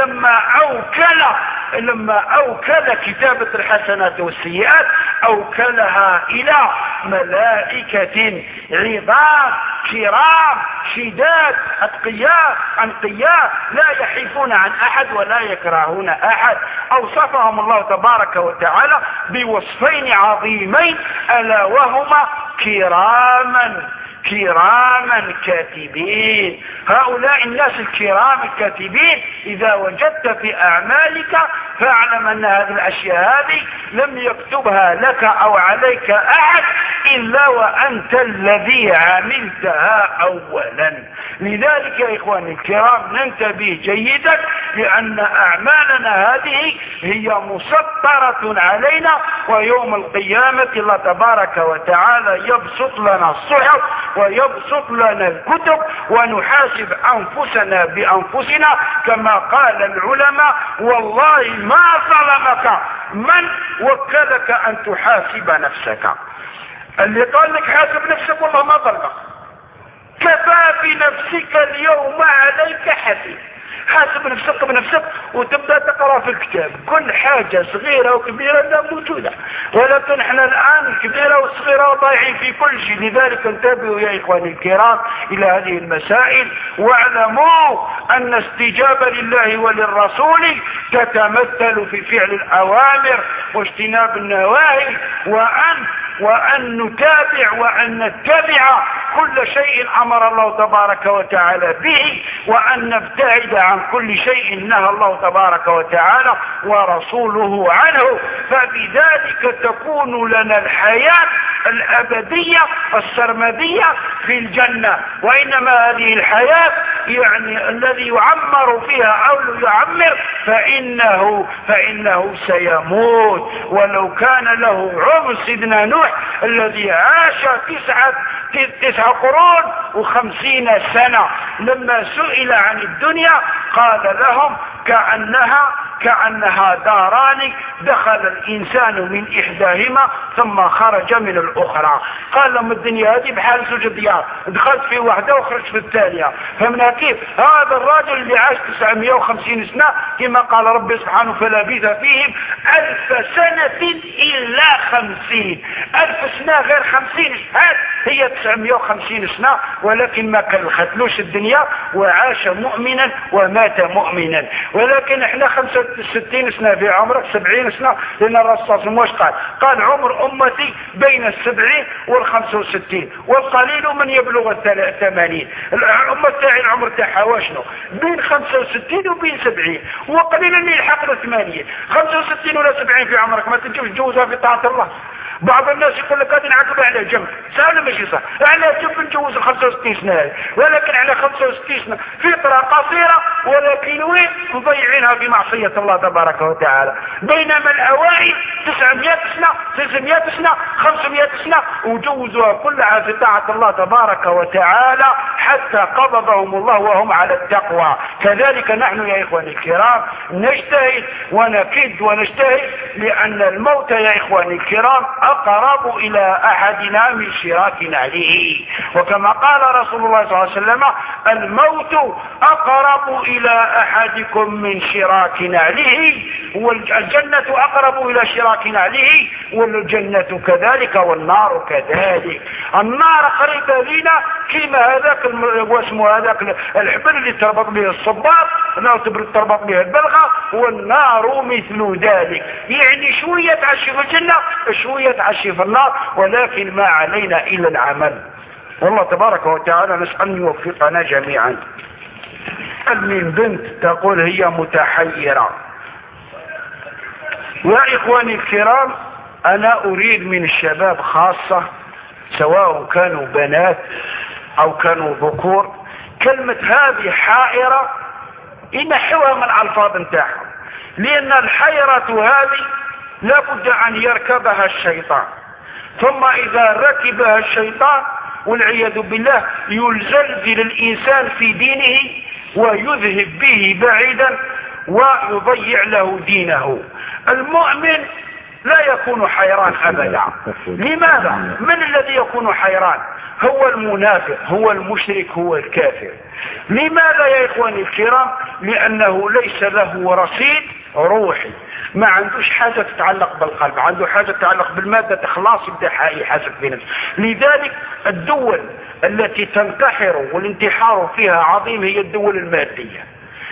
لما أوكل كتابة الحسنات والسيئات أوكلها إلى ملائكة عظام كرام شداد أنقياء لا يحيفون عن أحد ولا يكرهون أحد. أوصفهم الله تبارك وتعالى بوصفين عظيمين ألا وهما كراما كراما كاتبين. هؤلاء الناس الكرام الكاتبين إذا وجدت في أعمالك فاعلم أن هذه الأشياء هذه لم يكتبها لك أو عليك أحد إلا وأنت الذي عملتها أولا. لذلك يا إخواني الكرام ننتبه جيدا لأن أعمالنا هذه هي مسطرة علينا، ويوم القيامة الله تبارك وتعالى يبسط لنا الصحف ويبسط لنا الكتب ونحاسب أنفسنا بأنفسنا كما قال العلماء والله ما ظلمك من وكلك أن تحاسب نفسك. اللي قال لك حاسب نفسك والله ما ظلمك، كفى بنفسك اليوم عليك حسيب. حاسب نفسك بنفسك وتبدأ تقرأ في الكتاب كل حاجة صغيرة وكبيرة لا موجودة، ولكن احنا الآن الكبيرة والصغيرة وضايعين في كل شيء. لذلك انتبهوا يا إخواني الكرام إلى هذه المسائل، واعلموا أن استجابة لله وللرسول تتمثل في فعل الأوامر واجتناب النواهي، وأن نتابع وأن نتبع كل شيء أمر الله تبارك وتعالى به، وأن نبتعد عن كل شيء نهى الله تبارك وتعالى ورسوله عنه. فبذلك تكون لنا الحياة الأبدية السرمدية في الجنة. وإنما هذه الحياة يعني الذي يعمر فيها أو يعمر فإنه سيموت. ولو كان له عمر سيدنا نوح الذي عاش 9 قرون و50 سنة لما سئل عن الدنيا قال لهم كأنها داران دخل الإنسان من إحداهما ثم خرج من الأخرى. قال لهم الدنيا هذه بحال زوج ديار، دخلت في واحدة وخرجت في الثانية. فمنها كيف هذا الرجل اللي عاش 950 سنة كما قال ربي سبحانه فلبث فيهم 1000 سنة إلا 50. 1000 سنة غير 50 هذه هي 950 سنة، ولكن ما كلختلوش الدنيا وعاش مؤمنا ومات مؤمنا. ولكن احنا 65 سنة في عمرك 70 سنة، لأن الرسول صلى الله عليه وسلم قال عمر أمتي بين 70 و65 والقليل من يبلغ 80. الأمة تاعي العمر تاعها واشنو بين 65 وبين 70، وقليل اللي يلحق 80. 65 ولا 70 في عمرك ما تتجوزها في طاعة الله. بعض الناس يقول لك هذه نعقب على جنب، سهل ماشي صح، على جنب نجوز 65 سنة، ولكن على 65 سنة فترة قصيرة ولكن وين مضيعينها في معصية الله تبارك وتعالى. بينما الأوائل 900 سنة 900 سنة 500 سنة وجوزوها كلها في طاعة الله تبارك وتعالى حتى قبضهم الله وهم على التقوى. كذلك نحن يا إخواني الكرام نجتهد ونكد ونجتهد، لأن الموت يا إخواني الكرام أقرب إلى أحدنا من شراك نعله. وكما قال رسول الله صلى الله عليه وسلم الموت أقرب إلى أحدكم من شراك نعله، والجنة أقرب إلى شراك نعله، والجنة كذلك والنار كذلك. النار قريبة لنا كما هذاك واسمه هذاك الحبل اللي تربط به الصبار أو تربط به البلغة، والنار مثل ذلك. يعني شوية تعشي في الجنة شوية تعشي في النار، ولكن ما علينا إلا العمل. والله تبارك وتعالى نسأل أن يوفقنا جميعا. من بنت تقول هي متحيرة: يا إخواني الكرام أنا أريد من الشباب خاصة سواء كانوا بنات أو كانوا ذكور كلمة هذه حائرة ينحوها من الألفاظ نتاعهم، لأن الحيرة هذه لابد أن يركبها الشيطان، ثم إذا ركبها الشيطان والعياذ بالله يزلزل الإنسان في دينه ويذهب به بعيدا ويضيع له دينه. المؤمن لا يكون حيران أبدا. لماذا؟ من الذي يكون حيران؟ هو المنافق، هو المشرك، هو الكافر. لماذا يا إخواني الكرام؟ لأنه ليس له رصيد روحي، ما عندوش حاجة تتعلق بالقلب، عنده حاجة تتعلق بالمادة إخلاص بتاعها يحاسب في نفسه. لذلك الدول التي تنتحر والانتحار فيها عظيم هي الدول المادية.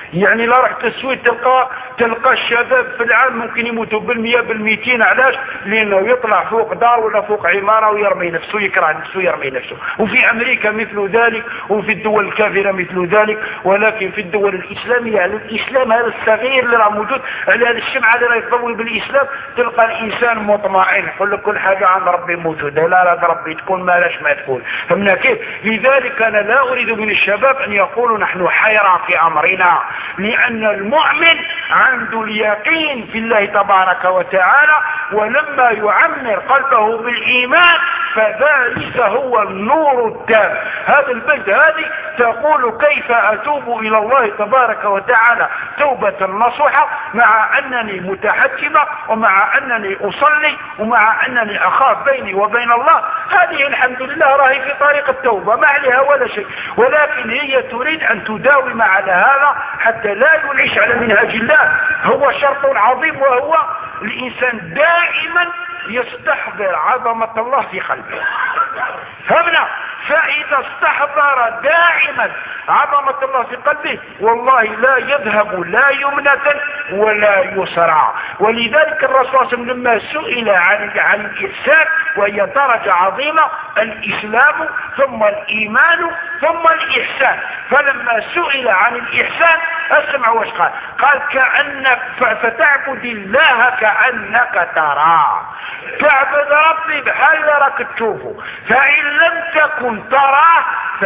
يعني لا رحت السويد تلقى الشباب في العام ممكن يموتوا بالمية بالميتين. علاش؟ لانه يطلع فوق دار ولا فوق عمارة ويرمي نفسه، يكره نفسه يرمي نفسه. وفي امريكا مثل ذلك، وفي الدول الكافرة مثل ذلك. ولكن في الدول الاسلامية على الاسلام هذا الصغير اللي راه موجود، على هذه الشمعة اللي راه يضوي بالاسلام، تلقى الانسان مطمئن يقول لك كل حاجة عند ربي موجودة، لا لا ربي تكون ما لاش ما تكون. فمن كيف؟ لذلك انا لا اريد من الشباب ان يقولوا نحن حيرى في امرنا، لان المؤمن عنده اليقين في الله تبارك وتعالى، ولما يعمر قلبه بالايمان فذلك هو النور التام. هذا البنت هذه تقول كيف اتوب الى الله تبارك وتعالى توبة نصوحة مع انني متحجبة ومع انني اصلي ومع انني اخاف بيني وبين الله. هذه الحمد لله راهي في طريق التوبة ما عليها ولا شيء، ولكن هي تريد ان تداوم على هذا حتى لا ينعش على منهج الله. هو شرط عظيم، وهو الانسان دائما يستحضر عظمة الله في قلبه. فهمنا؟ فإذا استحضر دائما عظمة الله في قلبه والله لا يذهب لا يمنة ولا يسرى. ولذلك الرسول صلى الله عليه وسلم لما سئل عن الإحسان، وهي درجة عظيمة، الإسلام ثم الإيمان ثم الإحسان، فلما سئل عن الإحسان اسمعوا وش قال. قال كأنك فتعبد الله كأنك تراه. تعبد ربي بحال راك تشوفه، فإن لم تكن تراه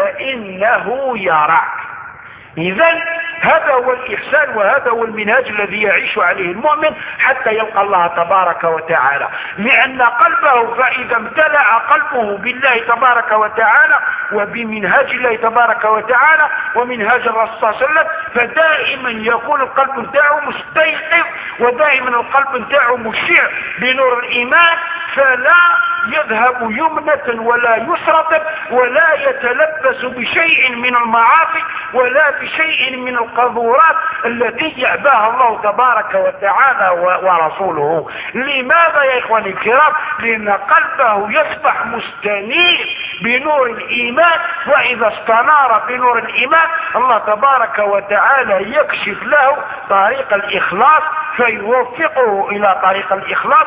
فإنه يراك. إذن هذا هو الإحسان، وهذا هو المنهج الذي يعيش عليه المؤمن حتى يلقى الله تبارك وتعالى. لأن قلبه فإذا امتلأ قلبه بالله تبارك وتعالى وبمنهاج الله تبارك وتعالى ومنهاج الرسول صلى الله عليه وسلم، فدائما يكون القلب نتاعه مستيقظ، ودائما القلب نتاعه مشع بنور الإيمان، فلا يذهب يمنة ولا يسرة، ولا يتلبس بشيء من المعاصي ولا بشيء من القذورات التي يأباها الله تبارك وتعالى ورسوله. لماذا يا إخواني الكرام؟ لأن قلبه يصبح مستنير بنور الإيمان، وإذا استنار بنور الإيمان الله تبارك وتعالى يكشف له طريق الإخلاص، فيوفقه إلى طريق الإخلاص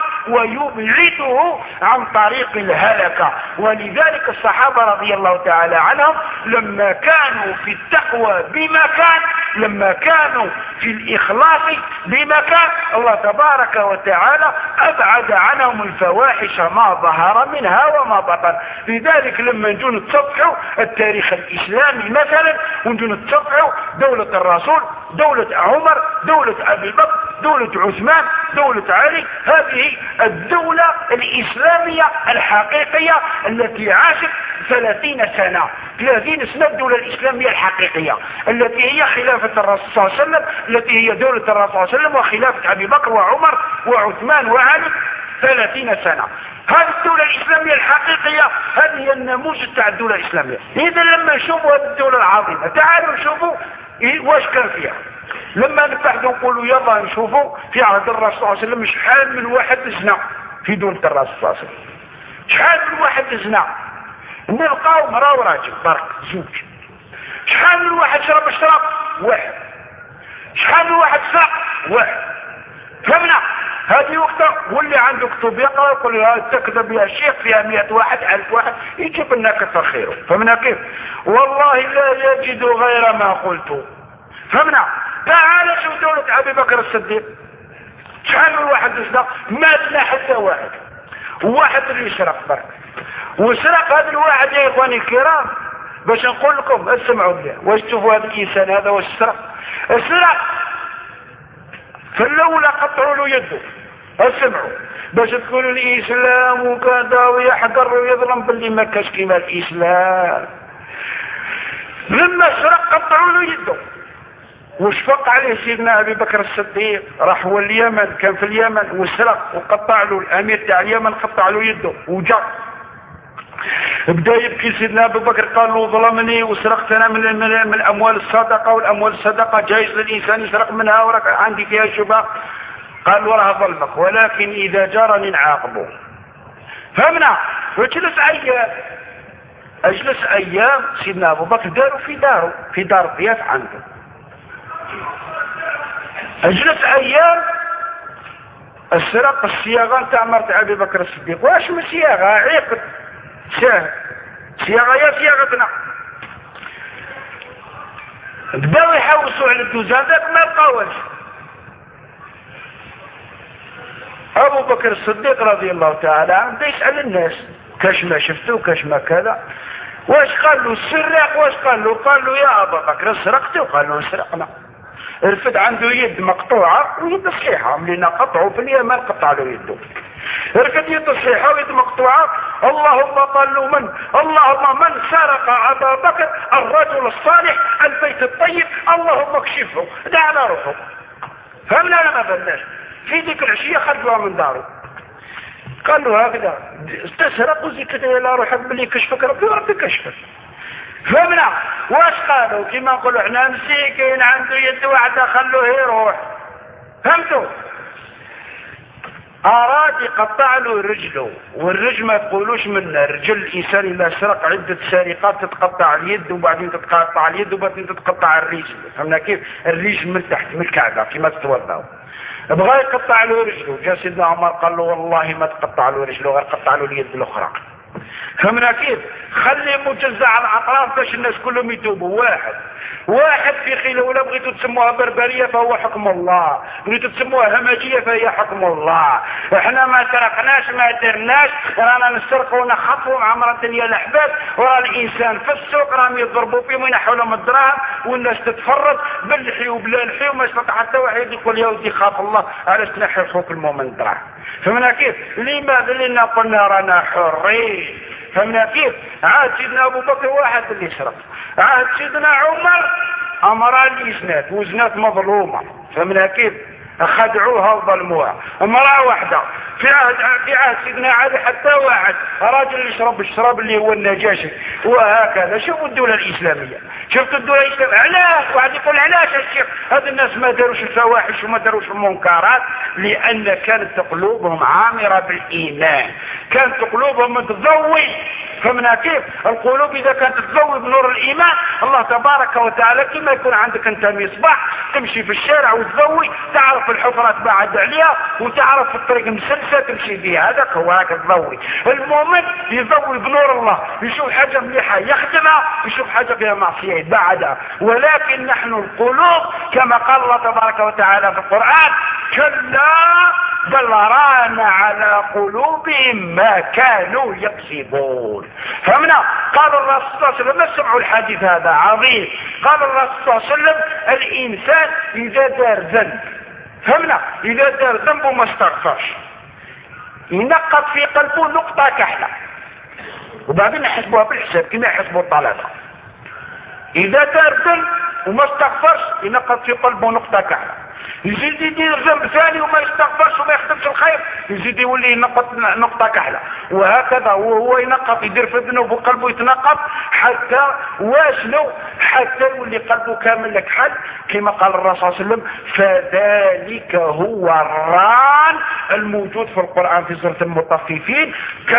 ويبعده عن طريق الهلكة. ولذلك الصحابة رضي الله تعالى عنهم لما كانوا في التقوى بمكان، لما كانوا في الإخلاص بمكان، الله تبارك وتعالى أبعد عنهم الفواحش ما ظهر منها وما بطن. لذلك لما نجون نتصفحوا التاريخ الإسلامي مثلا، ونجون نتصفحوا دولة الرسول، دولة عمر، دولة أبي بكر، دولة عثمان، دولة علي، هذه الدولة الإسلامية الحقيقية التي عاشت 30 سنة. 30 سنة الدولة الإسلامية الحقيقية التي هي خلافة الرسول صلى الله عليه وسلم، التي هي دولة الرسول صلى الله عليه وسلم وخلافة أبي بكر وعمر وعثمان وعلي. 30 سنة هذه الدولة الإسلامية الحقيقية، هذه هي النموذج تاع الدولة الإسلامية. إذا لما نشوفوا هذه الدولة العظيمة تعالوا نشوفوا واش كان فيها. لما نبحثوا نقولوا يلا نشوفوا في عهد الرسول صلى الله عليه وسلم شحال من واحد زنا في دولة الرسول صلى الله عليه وسلم، شحال من واحد زنا نلقاو مرأة وراجل برك زوج. شحال من واحد شرب الشراب واحد، شحال من واحد سرق واحد. فهمنا؟ هذه وقتها واللي عنده كتب يقرأ يقول له تكذب يا شيخ فيها 100 واحد 1000 واحد يجيب لنا كثر خيره. فهمنا كيف؟ والله لا يجد غير ما قلت. فهمنا؟ تعال شوف دولة أبي بكر الصديق شحال من واحد يسرق ماتنا حتى واحد، وواحد اللي يسرق برك. وسرق هذا الواحد يا إخواني الكرام باش نقول لكم اسمعوا لي واش تشوفوا هذا الإنسان هذا واش سرق. السرق فالأولى قطعوا له يده، اسمعوا باش تقولوا الإسلام وكذا ويحقر ويظلم باللي ما كاش كيما الإسلام. لما سرق قطعوا له يده. وشفق عليه سيدنا أبي بكر الصديق، راح هو اليمن، كان في اليمن وسرق وقطع له الأمير تاع اليمن قطع له يده وجا بدا يبكي سيدنا أبي بكر قال له ظلمني وسرقت أنا من الأموال الصدقة، والأموال الصدقة جايز للإنسان يسرق منها وراك عندي فيها شبهة. قال له راه ظلمك ولكن إذا جرني نعاقبه. فهمنا؟ أجلس أيام سيدنا أبو بكر داروا في دار ضياف عنده. اجلس ايام السرق الصياغه نتاع مرت ابي بكر الصديق. واش من صياغه عيقت صياغه يا صياغتنا. بداو يحوسوا على الدوزان ذاك ما لقاوش. ابو بكر الصديق رضي الله تعالى عنه بدا يسال الناس كاش ما شفتوا كاش ما كذا. واش قال له السراق؟ واش قال له؟ قال له يا ابا بكر سرقت؟ وقال له سرقنا. رفد عنده يد مقطوعه ويد صحيحه، ملي قطعوا في اليمن قطع له يده. رفد يد صحيحه ويد مقطوعه. اللهم قال له اللهم من سرق ابا بكر الرجل الصالح البيت الطيب اللهم اكشفه. دعنا روحه. فهمنا ولا ما فهمناش؟ في ذيك العشيه خرجوها من داره. قال له هكذا تسرق وزيك الى روحك باللي كشفك ربي وربي كشفك. فهمنا؟ واش قالوا؟ كما نقولوا احنا مسكين عنده يد واحده خلوه يروح. فهمتوا؟ اراد يقطع له رجله، والرجل ما تقولوش من رجل الانسان اذا سرق عده سرقات تتقطع اليد وبعدين تتقطع اليد وبعدين تتقطع الرجل. فهمنا كيف؟ الرجل من تحت من الكعبه كما تتوضاو. بغى يقطع له رجله، جاء سيدنا عمر قال له والله ما تقطع له رجله غير قطع له اليد الاخرى. فهمنا كيف؟ خلي مجزع على الاطراف باش الناس كلهم يتوبوا. واحد في خيله. ولا بغيتوا تسموها بربريه فهو حكم الله، بغيتوا تسموها همجيه فهي حكم الله. احنا ما سرقناش ما درناش، رانا نسرقوا ونخطفوا مع مرة الدنيا الاحباب، ورا الانسان في السوق راهم يضربوا فيهم وينحوا لهم الدراهم والناس تتفرج باللحي وبلا لحي وما يستطيع حتى واحد يقول يا ودي خاف الله علاش تنحي اخوك المؤمن الدراهم. فهمنا كيف؟ لماذا؟ لنا قلنا رانا حرين. فهمنا كيف؟ عاد سيدنا ابو بكر واحد اللي يشرب، عاد سيدنا عمر امرأة الاسناد وزنات مظلومة. فهمنا كيف؟ خدعوها وظلموها. امرأة واحدة في عهد سيدنا علي حتى واحد راجل يشرب الشراب اللي هو النجاشي. وهكذا شوفوا الدولة الاسلامية، شفتوا الدولة الاسلامية. علاش؟ واحد يقول علاش الشيخ هذا الناس ما داروش الفواحش وما داروش المنكرات؟ لان كانت قلوبهم عامرة بالايمان، كانت قلوبهم تضوي. فهمنا كيف؟ القلوب اذا كانت تضوي بنور الايمان الله تبارك وتعالى كما يكون عندك انت مصباح تمشي في الشارع وتضوي، تعرف الحفرة تبعد عليها وتعرف الطريق مسلسة تمشي فيها. هذاك هو هكذا تضوي. المؤمن يضوي بنور الله، يشوف حاجة مليحة يخدمها، يشوف حاجة فيها معصية يبعدها. ولكن نحن القلوب كما قال الله تبارك وتعالى في القرآن كلا بل ران على قلوبهم ما كانوا يكسبون. فهمنا؟ قال الرسول صلى الله عليه وسلم، سمعوا الحديث هذا عظيم، قال الرسول صلى الله عليه وسلم الانسان اذا دار ذنب، فهمنا، اذا دار ذنب وما استغفرش ينقط في قلبه نقطة كحلة وبعدين يحسبوها بالحساب كما يحسبوا الطلبة. اذا دار ذنب وما استغفرش ينقط في قلبه نقطة كحلة، يزيد يدير ذنب ثاني وما يستغفرش وما يخدمش الخير يزيد يولي ينقط نقطة كحلة. وهكذا وهو ينقط يدير في الذنوب وقلبه يتنقط حتى واشنو؟ حتى يولي قلبه كامل لك حل كما قال الرسول صلى الله عليه وسلم فذلك هو الران الموجود في القرآن في سورة المطففين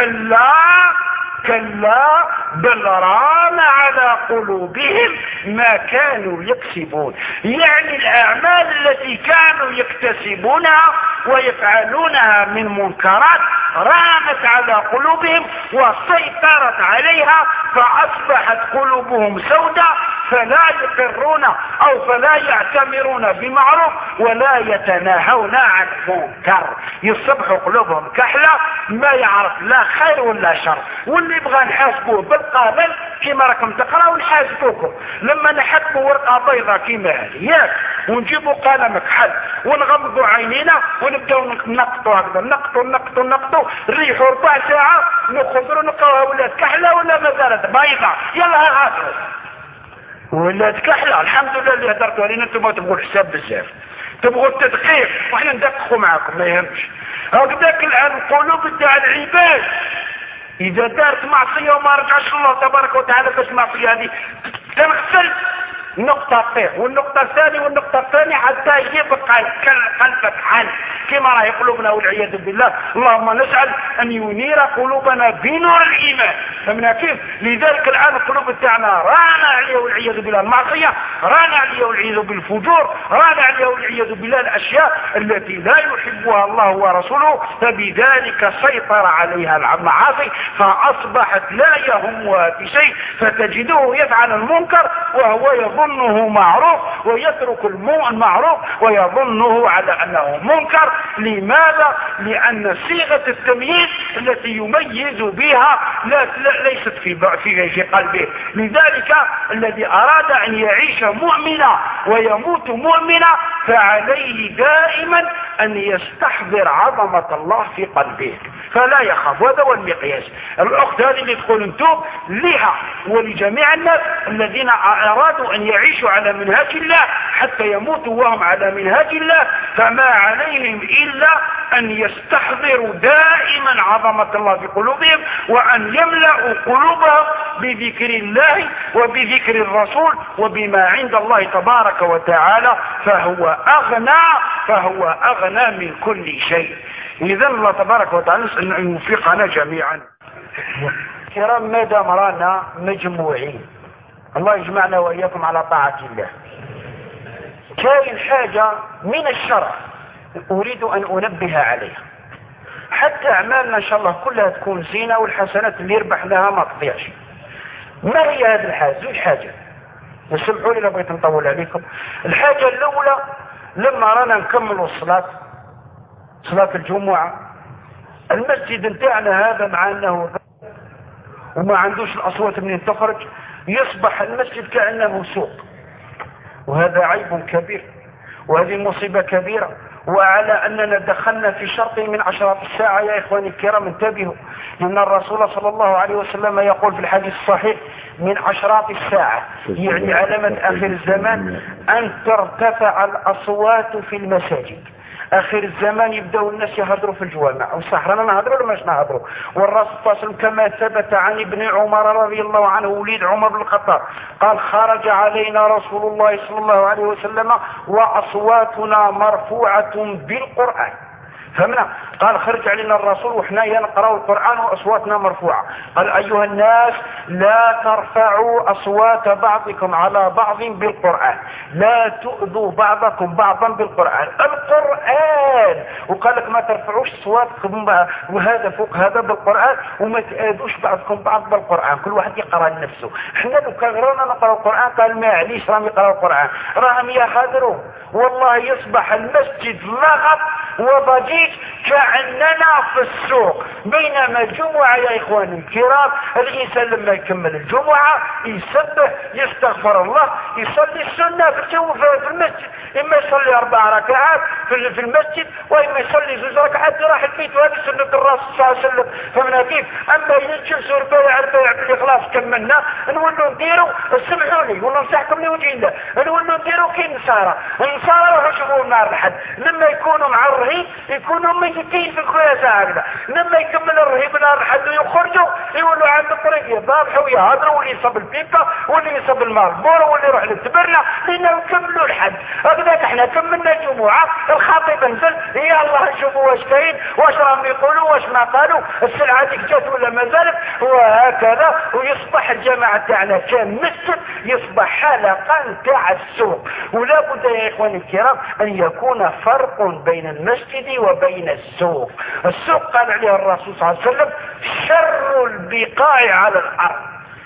كلا بل ران على قلوبهم ما كانوا يكسبون. يعني الأعمال التي كانوا يكتسبونها ويفعلونها من منكرات رانت على قلوبهم وسيطرت عليها فأصبحت قلوبهم سوداء فلا يقرون أو فلا يعتمرون بمعروف ولا يتناهون عن منكر. يصبحوا قلوبهم كحلة ما يعرف لا خير ولا شر. واللي يبغى نحاسبوه بالقانون كما راكم تقراوا نحاسبوكم. لما نحكموا ورقة بيضاء كما هذه ونجيبوا قلم كحل ونغمضوا عينينا ونبداو نقطوا هكذا نقطوا نريحوا ربع ساعة نخضروا نلقاوها ولات كحلة ولا ما زالت بيضاء. يلا هاتوا ولات كحلة. الحمد لله اللي هدرتوا علينا. انتم تبغوا الحساب بزاف، تبغوا التدقيق واحنا ندققوا معكم ما يهمش. هكذاك القلوب تاع العباد اذا دارت معصية وما رجعش الله تبارك وتعالى باش المعصية هذه تنغسل نقطة طيح والنقطة الثانية والنقطة الثانية حتى يبقى قلبك حل كما راه قلوبنا والعياذ بالله. اللهم نسأل ان ينير قلوبنا بنور الايمان. فمن كيف؟ لذلك الان القلوب تاعنا رانا عليه والعياذ بالله المعصية ران عليه والعياذ بالفجور، ران عليه والعياذ بالله الأشياء التي لا يحبها الله ورسوله، فبذلك سيطر عليها المعاصي فأصبحت لا يهمها في شيء، فتجده يفعل المنكر وهو يظنه معروف، ويترك المعروف ويظنه على أنه منكر. لماذا؟ لأن صيغة التمييز التي يميز بها ليست في قلبه. لذلك الذي أراد أن يعيش مؤمنا ويموت مؤمنا فعليه دائما أن يستحضر عظمة الله في قلبه فلا يخاف. هذا هو المقياس. الأخت هذه اللي تقول انتم لها ولجميع الناس الذين أرادوا أن يعيشوا على منهج الله حتى يموتوا وهم على منهج الله، فما عليهم إلا أن يستحضروا دائما عظمة الله في قلوبهم، وأن يملأوا قلوبهم بذكر الله وبذكر الرسول وبما عند الله تبارك وتعالى، فهو أغنى من كل شيء. إذن الله تبارك وتعالى نسأل أن يوفقنا جميعا. كرام، ما دام رانا مجموعين، الله يجمعنا وإياكم على طاعة الله. كاين حاجة من الشرع أريد أن أنبه عليها حتى أعمالنا إن شاء الله كلها تكون زينة والحسنات اللي يربح لها ما تضيعش. ما هي هذه الحاجة؟ زوج حاجة، اسمحوا لي لو بغيت نطول عليكم. الحاجة الأولى، لما رانا نكملوا صلاة الجمعة، المسجد نتاعنا هذا مع أنه وما عندوش الأصوات منين تخرج، يصبح المسجد كأنه سوق، وهذا عيب كبير وهذه مصيبة كبيرة. وعلى أننا دخلنا في شرط من عشرات الساعة يا إخواني الكرام، انتبهوا، لأن الرسول صلى الله عليه وسلم يقول في الحديث الصحيح من عشرات الساعة، يعني علامة آخر الزمان، أن ترتفع الأصوات في المساجد. آخر الزمان يبدأوا الناس يهضروا في الجوامع، وصح رانا نهضروا ولا ماش نهضروا؟ والرسول صلى الله عليه وسلم كما ثبت عن ابن عمر رضي الله عنه وليد عمر بن الخطاب قال خرج علينا رسول الله صلى الله عليه وسلم وأصواتنا مرفوعة بالقرآن. فهمنا؟ قال خرج علينا الرسول وحنا نقرأ القرآن وأصواتنا مرفوعة. قال أيها الناس لا ترفعوا أصوات بعضكم على بعض بالقرآن، لا تؤذوا بعضكم بعضا بالقرآن. القرآن، وقال لك ما ترفعوش أصواتكم وهذا فوق هذا بالقرآن، وما تؤذوش بعضكم بعض بالقرآن، كل واحد يقرأ لنفسه. احنا لو كان رانا نقرأ القرآن قال معليش راهم يقرأوا القرآن، راهم يحاضروا، والله يصبح المسجد لغط وضجيج كأننا في السوق. بينما الجمعة يا إخواني الكرام، الإنسان لما يكمل الجمعة يسبح يستغفر الله يصلي السنة في المسجد، إما يصلي 4 ركعات في المسجد، وإما يصلي 2 ركعات راح البيت، وهذه سنة الرسول صلى الله عليه وسلم. فمن كيف أما يجلسوا ربيع خلاص كملنا نقولوا نديروا، اسمحوا لي وننصحكم لوجه الله، نقولوا نديروا كي النصارى راحوا يشوفوا النار لحد لما يكونوا مع الرهيب يكونوا ميتين في الكواسة هكذا، لما يكمل الرهيب نار لحد يخرجوا يقولوا عند الطريق يضابحوا يهضروا، واللي يصب البيبة واللي يصب الماربور واللي يروح للتبرنا، لأنهم كملوا الحد. هكذا احنا كملنا الجمعة، الخطيب نزل يا الله نشوفوا واش كاين، واش راهم يقولوا، واش ما قالوا، السلعة ديك جات ولا ما زالت، وهكذا. ويصبح الجماعة تاعنا كان مسجد يصبح حلقة تاع السوق. ولا بد يا إخواني الكرام أن يكون فرق بين المسجد وبين السوق. السوق قال عليه الرسول صلى الله عليه وسلم شر البقاع على الأرض.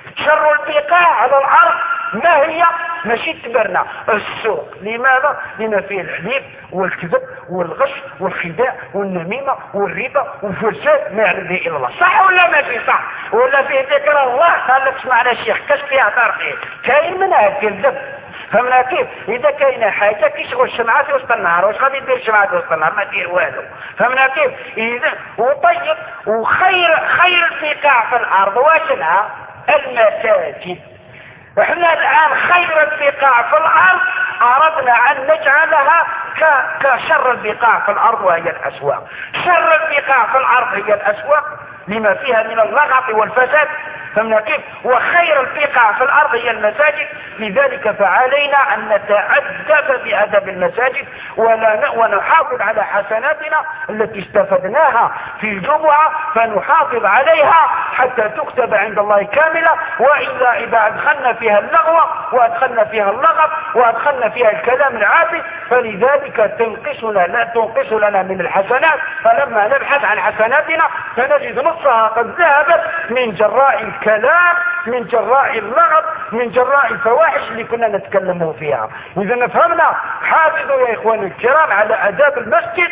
شر البقاع على الأرض ما هي؟ ماشي تبرنا السوق. لماذا؟ لأن فيه الحليب والكذب والغش والخداع والنميمة والربا والفساد ما يعلم به إلا الله. صح ولا ما فيه؟ صح. ولا فيه ذكر الله؟ قال لك اسمع على الشيخ كاش فيها ترقية كاين منها كذب. فهمنا كيف؟ إذا كاينه حاجة كيشغل الشمعات في وسط النهار، واش غادي يدير الشمعات في وسط النهار؟ ما دير والو. فهمنا كيف؟ إذا وطيب وخير البقاع في الأرض واشنها المساجد. احنا الآن خير البقاع في الأرض أردنا أن نجعلها كشر البقاع في الأرض وهي الأسواق. شر البقاع في الأرض هي الأسواق لما فيها من اللغط والفساد. فهمنا كيف؟ وخير البقاع في الارض هي المساجد. لذلك فعلينا ان نتأدب بأدب المساجد ونحافظ على حسناتنا التي استفدناها في الجمعة، فنحافظ عليها حتى تكتب عند الله كاملة. وإذا أدخلنا فيها اللغو وأدخلنا فيها اللغط وأدخلنا فيها الكلام العابث فلذلك لا تنقص لنا من الحسنات. فلما نبحث عن حسناتنا فنجد نصها قد ذهبت من جراء الكلام، من جراء اللغط، من جراء الفواحش اللي كنا نتكلمه فيها. إذا فهمنا، حافظوا يا إخواني الكرام على آداب المسجد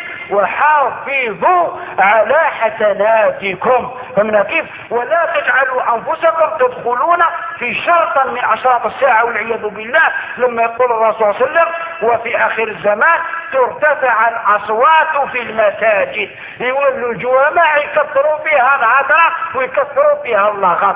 وحافظوا على حسناتكم. فهمنا كيف؟ ولا تجعلوا أنفسكم تدخلون في شرطا من أشراط الساعة والعياذ بالله، لما يقول الرسول صلى الله عليه وسلم وفي آخر الزمان ترتفع الأصوات في المساجد، يولوا الجوامع يكثروا فيها العذراء ويكثروا فيها اللغط.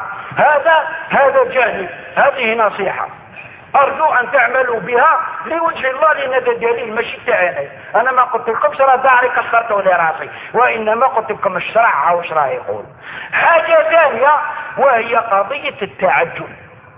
هذا جانب، هذه نصيحة أرجو أن تعملوا بها لوجه الله، لأن هذا دليل ماشي تاعي. أنا ما قلت لكم شرع داري كسرته لراسي، وإنما قلت لكم الشرع وش راه يقول. حاجة ثانية وهي قضية التعجل،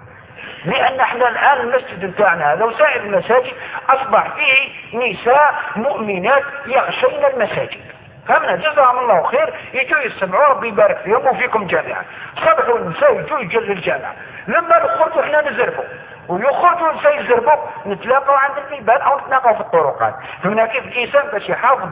لأن احنا الآن المسجد نتاعنا هذا وسائر المساجد أصبح فيه نساء مؤمنات يغشين المساجد. فهمنا جزاهم الله خير، يجوا يسمعوا ربي يبارك فيهم وفيكم جميعا. صبحوا النساء يجوا يجلوا الجامع، لما نخرجوا احنا نزرفوا ويخرجوا النساء يزربوا نتلاقوا عند البيبان او نتلاقوا في الطرقات. فهمنا كيف الانسان باش يحافظ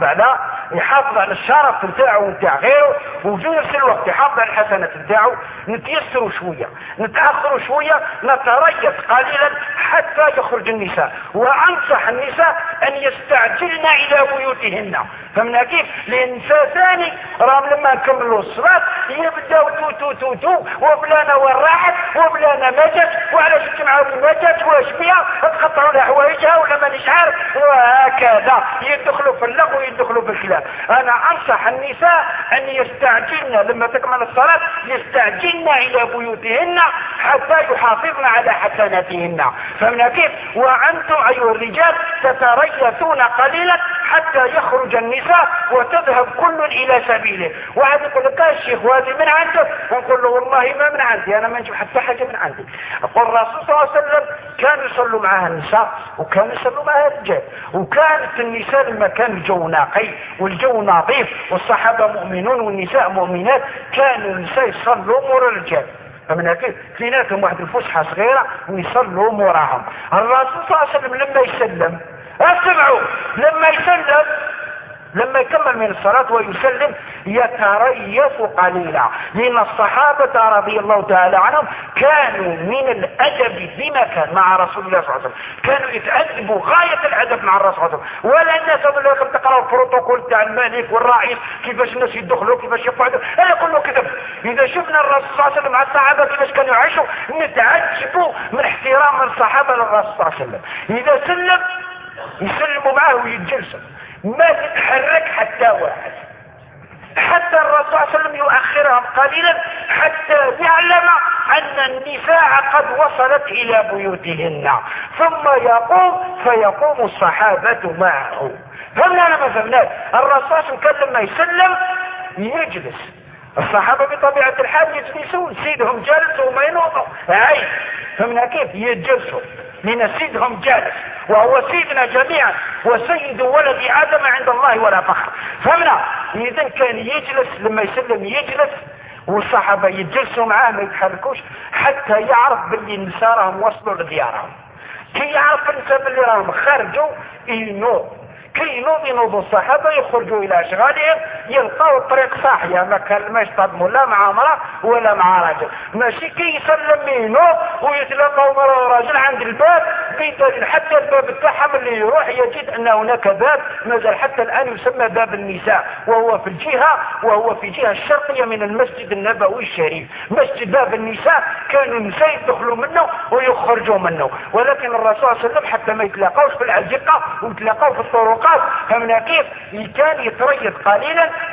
على الشرف نتاعو ونتاع غيره، وفي نفس الوقت يحافظ على الحسنات نتاعو. نتيسروا شويه، نتاخروا شويه، نتريث قليلا حتى يخرج النساء. وانصح النساء ان يستعجلن الى بيوتهن. فهمنا كيف؟ لان النساء ثاني راهم لما نكملوا الصلاه يبداو تو تو تو وفلانه وين راحت وفلانه ماتت وعلاش تجمعوا ماتت واش فيها، تقطعوا لها حوايجها ولا مانيش عارف، وهكذا يدخلوا في اللغو ويدخلوا في الكلام. انا انصح النساء ان يستعجلن لما تكمل الصلاه، يستعجلن الى بيوتهن حتى يحافظن على حسناتهن. فهمنا كيف؟ وانتم ايها الرجال تتريثون قليلا حتى يخرج النساء وتذهب كل الى سبيله. واحد يقول لك الشيخ وهذه من عندك، ونقول له والله ما من عندي، انا ما نجيب حتى حاجه من عندي. اقول الرسول صلى الله عليه وسلم كانوا يصلوا معها النساء وكانوا يصلوا معها الرجال، وكانت النساء لما كان الجو نقي والجو نظيف والصحابه مؤمنون والنساء مؤمنات، كانوا النساء يصلوا مور الرجال. فمن هكذا كليناتهم واحد الفسحه صغيره ويصلوا موراهم. الرسول صلى الله عليه وسلم لما يسلم، اسمعوا، لما يكمل من الصلاة ويسلم يتريث قليلا، لأن الصحابة رضي الله تعالى عنهم كانوا من الأدب بما كان مع رسول الله صلى الله عليه وسلم، كانوا يتأدبوا غاية الأدب مع الرسول صلى الله عليه وسلم. ولا الناس أقول لكم تقرأوا البروتوكول تاع الملك والرئيس كيفاش الناس يدخلوا كيفاش يقعدوا، هذا كله كذب. إذا شفنا الرسول صلى الله عليه وسلم مع الصحابة كيفاش كانوا يعيشوا نتعجبوا من احترام الصحابة للرسول صلى الله عليه وسلم. إذا سلم يسلموا معه ويتجلسوا، ما تتحرك حتى واحد، حتى الرسول صلى الله عليه وسلم يؤخرهم قليلا حتى يعلم ان النساء قد وصلت الى بيوتهن، ثم يقوم فيقوم الصحابة معه. فهمنا انا ما فهمناش؟ الرسول صلى الله عليه وسلم كان لما يسلم يجلس، الصحابة بطبيعة الحال يجلسون، سيدهم جالس وما ينوضوا عيب. فهمنا كيف؟ يجلسوا لأن سيدهم جالس وهو سيدنا جميعا وسيد ولد آدم عند الله ولا فخر. فهمنا؟ إذا كان يجلس لما يسلم يجلس والصحابة يجلسوا معاه ما يتحركوش حتى يعرف باللي النساء راهم وصلوا لديارهم. كي يعرف النساء باللي راهم خرجوا كي ينوضوا الصحابة يخرجوا إلى أشغالهم يلقوا الطريق صاحية، ما كان ما يصطدموا لا مع امرأة ولا مع رجل، ماشي كي يسلم ينوض ويتلقوا مرة راجل عند الباب حتى الباب بتاعهم اللي يروح يجد أن هناك باب مازال حتى الآن يسمى باب النساء، وهو في الجهة الشرقية من المسجد النبوي الشريف. مسجد باب النساء كانوا النساء يدخلوا منه ويخرجوا منه، ولكن الرسول صلى الله عليه وسلم حتى ما يتلاقوش في الأزقة ويتلاقوا في الطرقات. فمن كيف كان يتريث قليلا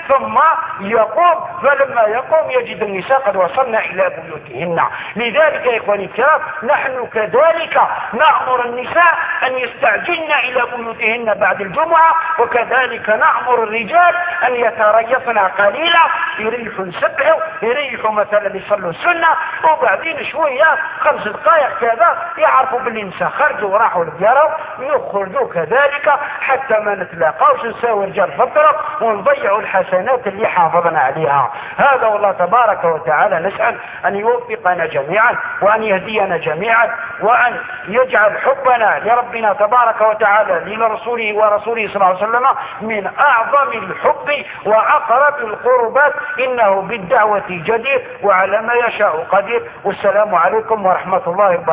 ثم يقوم، فلما يقوم يجد النساء قد وصلنا إلى بيوتهن. لذلك يا إخواني الكرام نحن كذلك نأمر النساء أن يستعجلن إلى بيوتهن بعد الجمعة، وكذلك نأمر الرجال أن يتريثن قليلا، يريحوا يسبحوا، يريحوا مثلا يصلوا السنة، وبعدين شوية 5 دقائق كذا يعرفوا بالنساء خرجوا وراحوا لديارهم، يخرجوا كذلك حتى ما نتلاقاوش نساوي رجال فترة ونضيعوا الحسنات اللي حافظنا عليها. هذا والله تبارك وتعالى نسأل أن يوفقنا جميعا وأن يهدينا جميعا، وأن يجعل حبنا لربنا تبارك وتعالى لرسوله ورسوله صلى الله عليه وسلم من أعظم الحب وأقرب القربات، إنه بالدعوة جدير وعلى ما يشاء قدير. والسلام عليكم ورحمة الله وبركاته.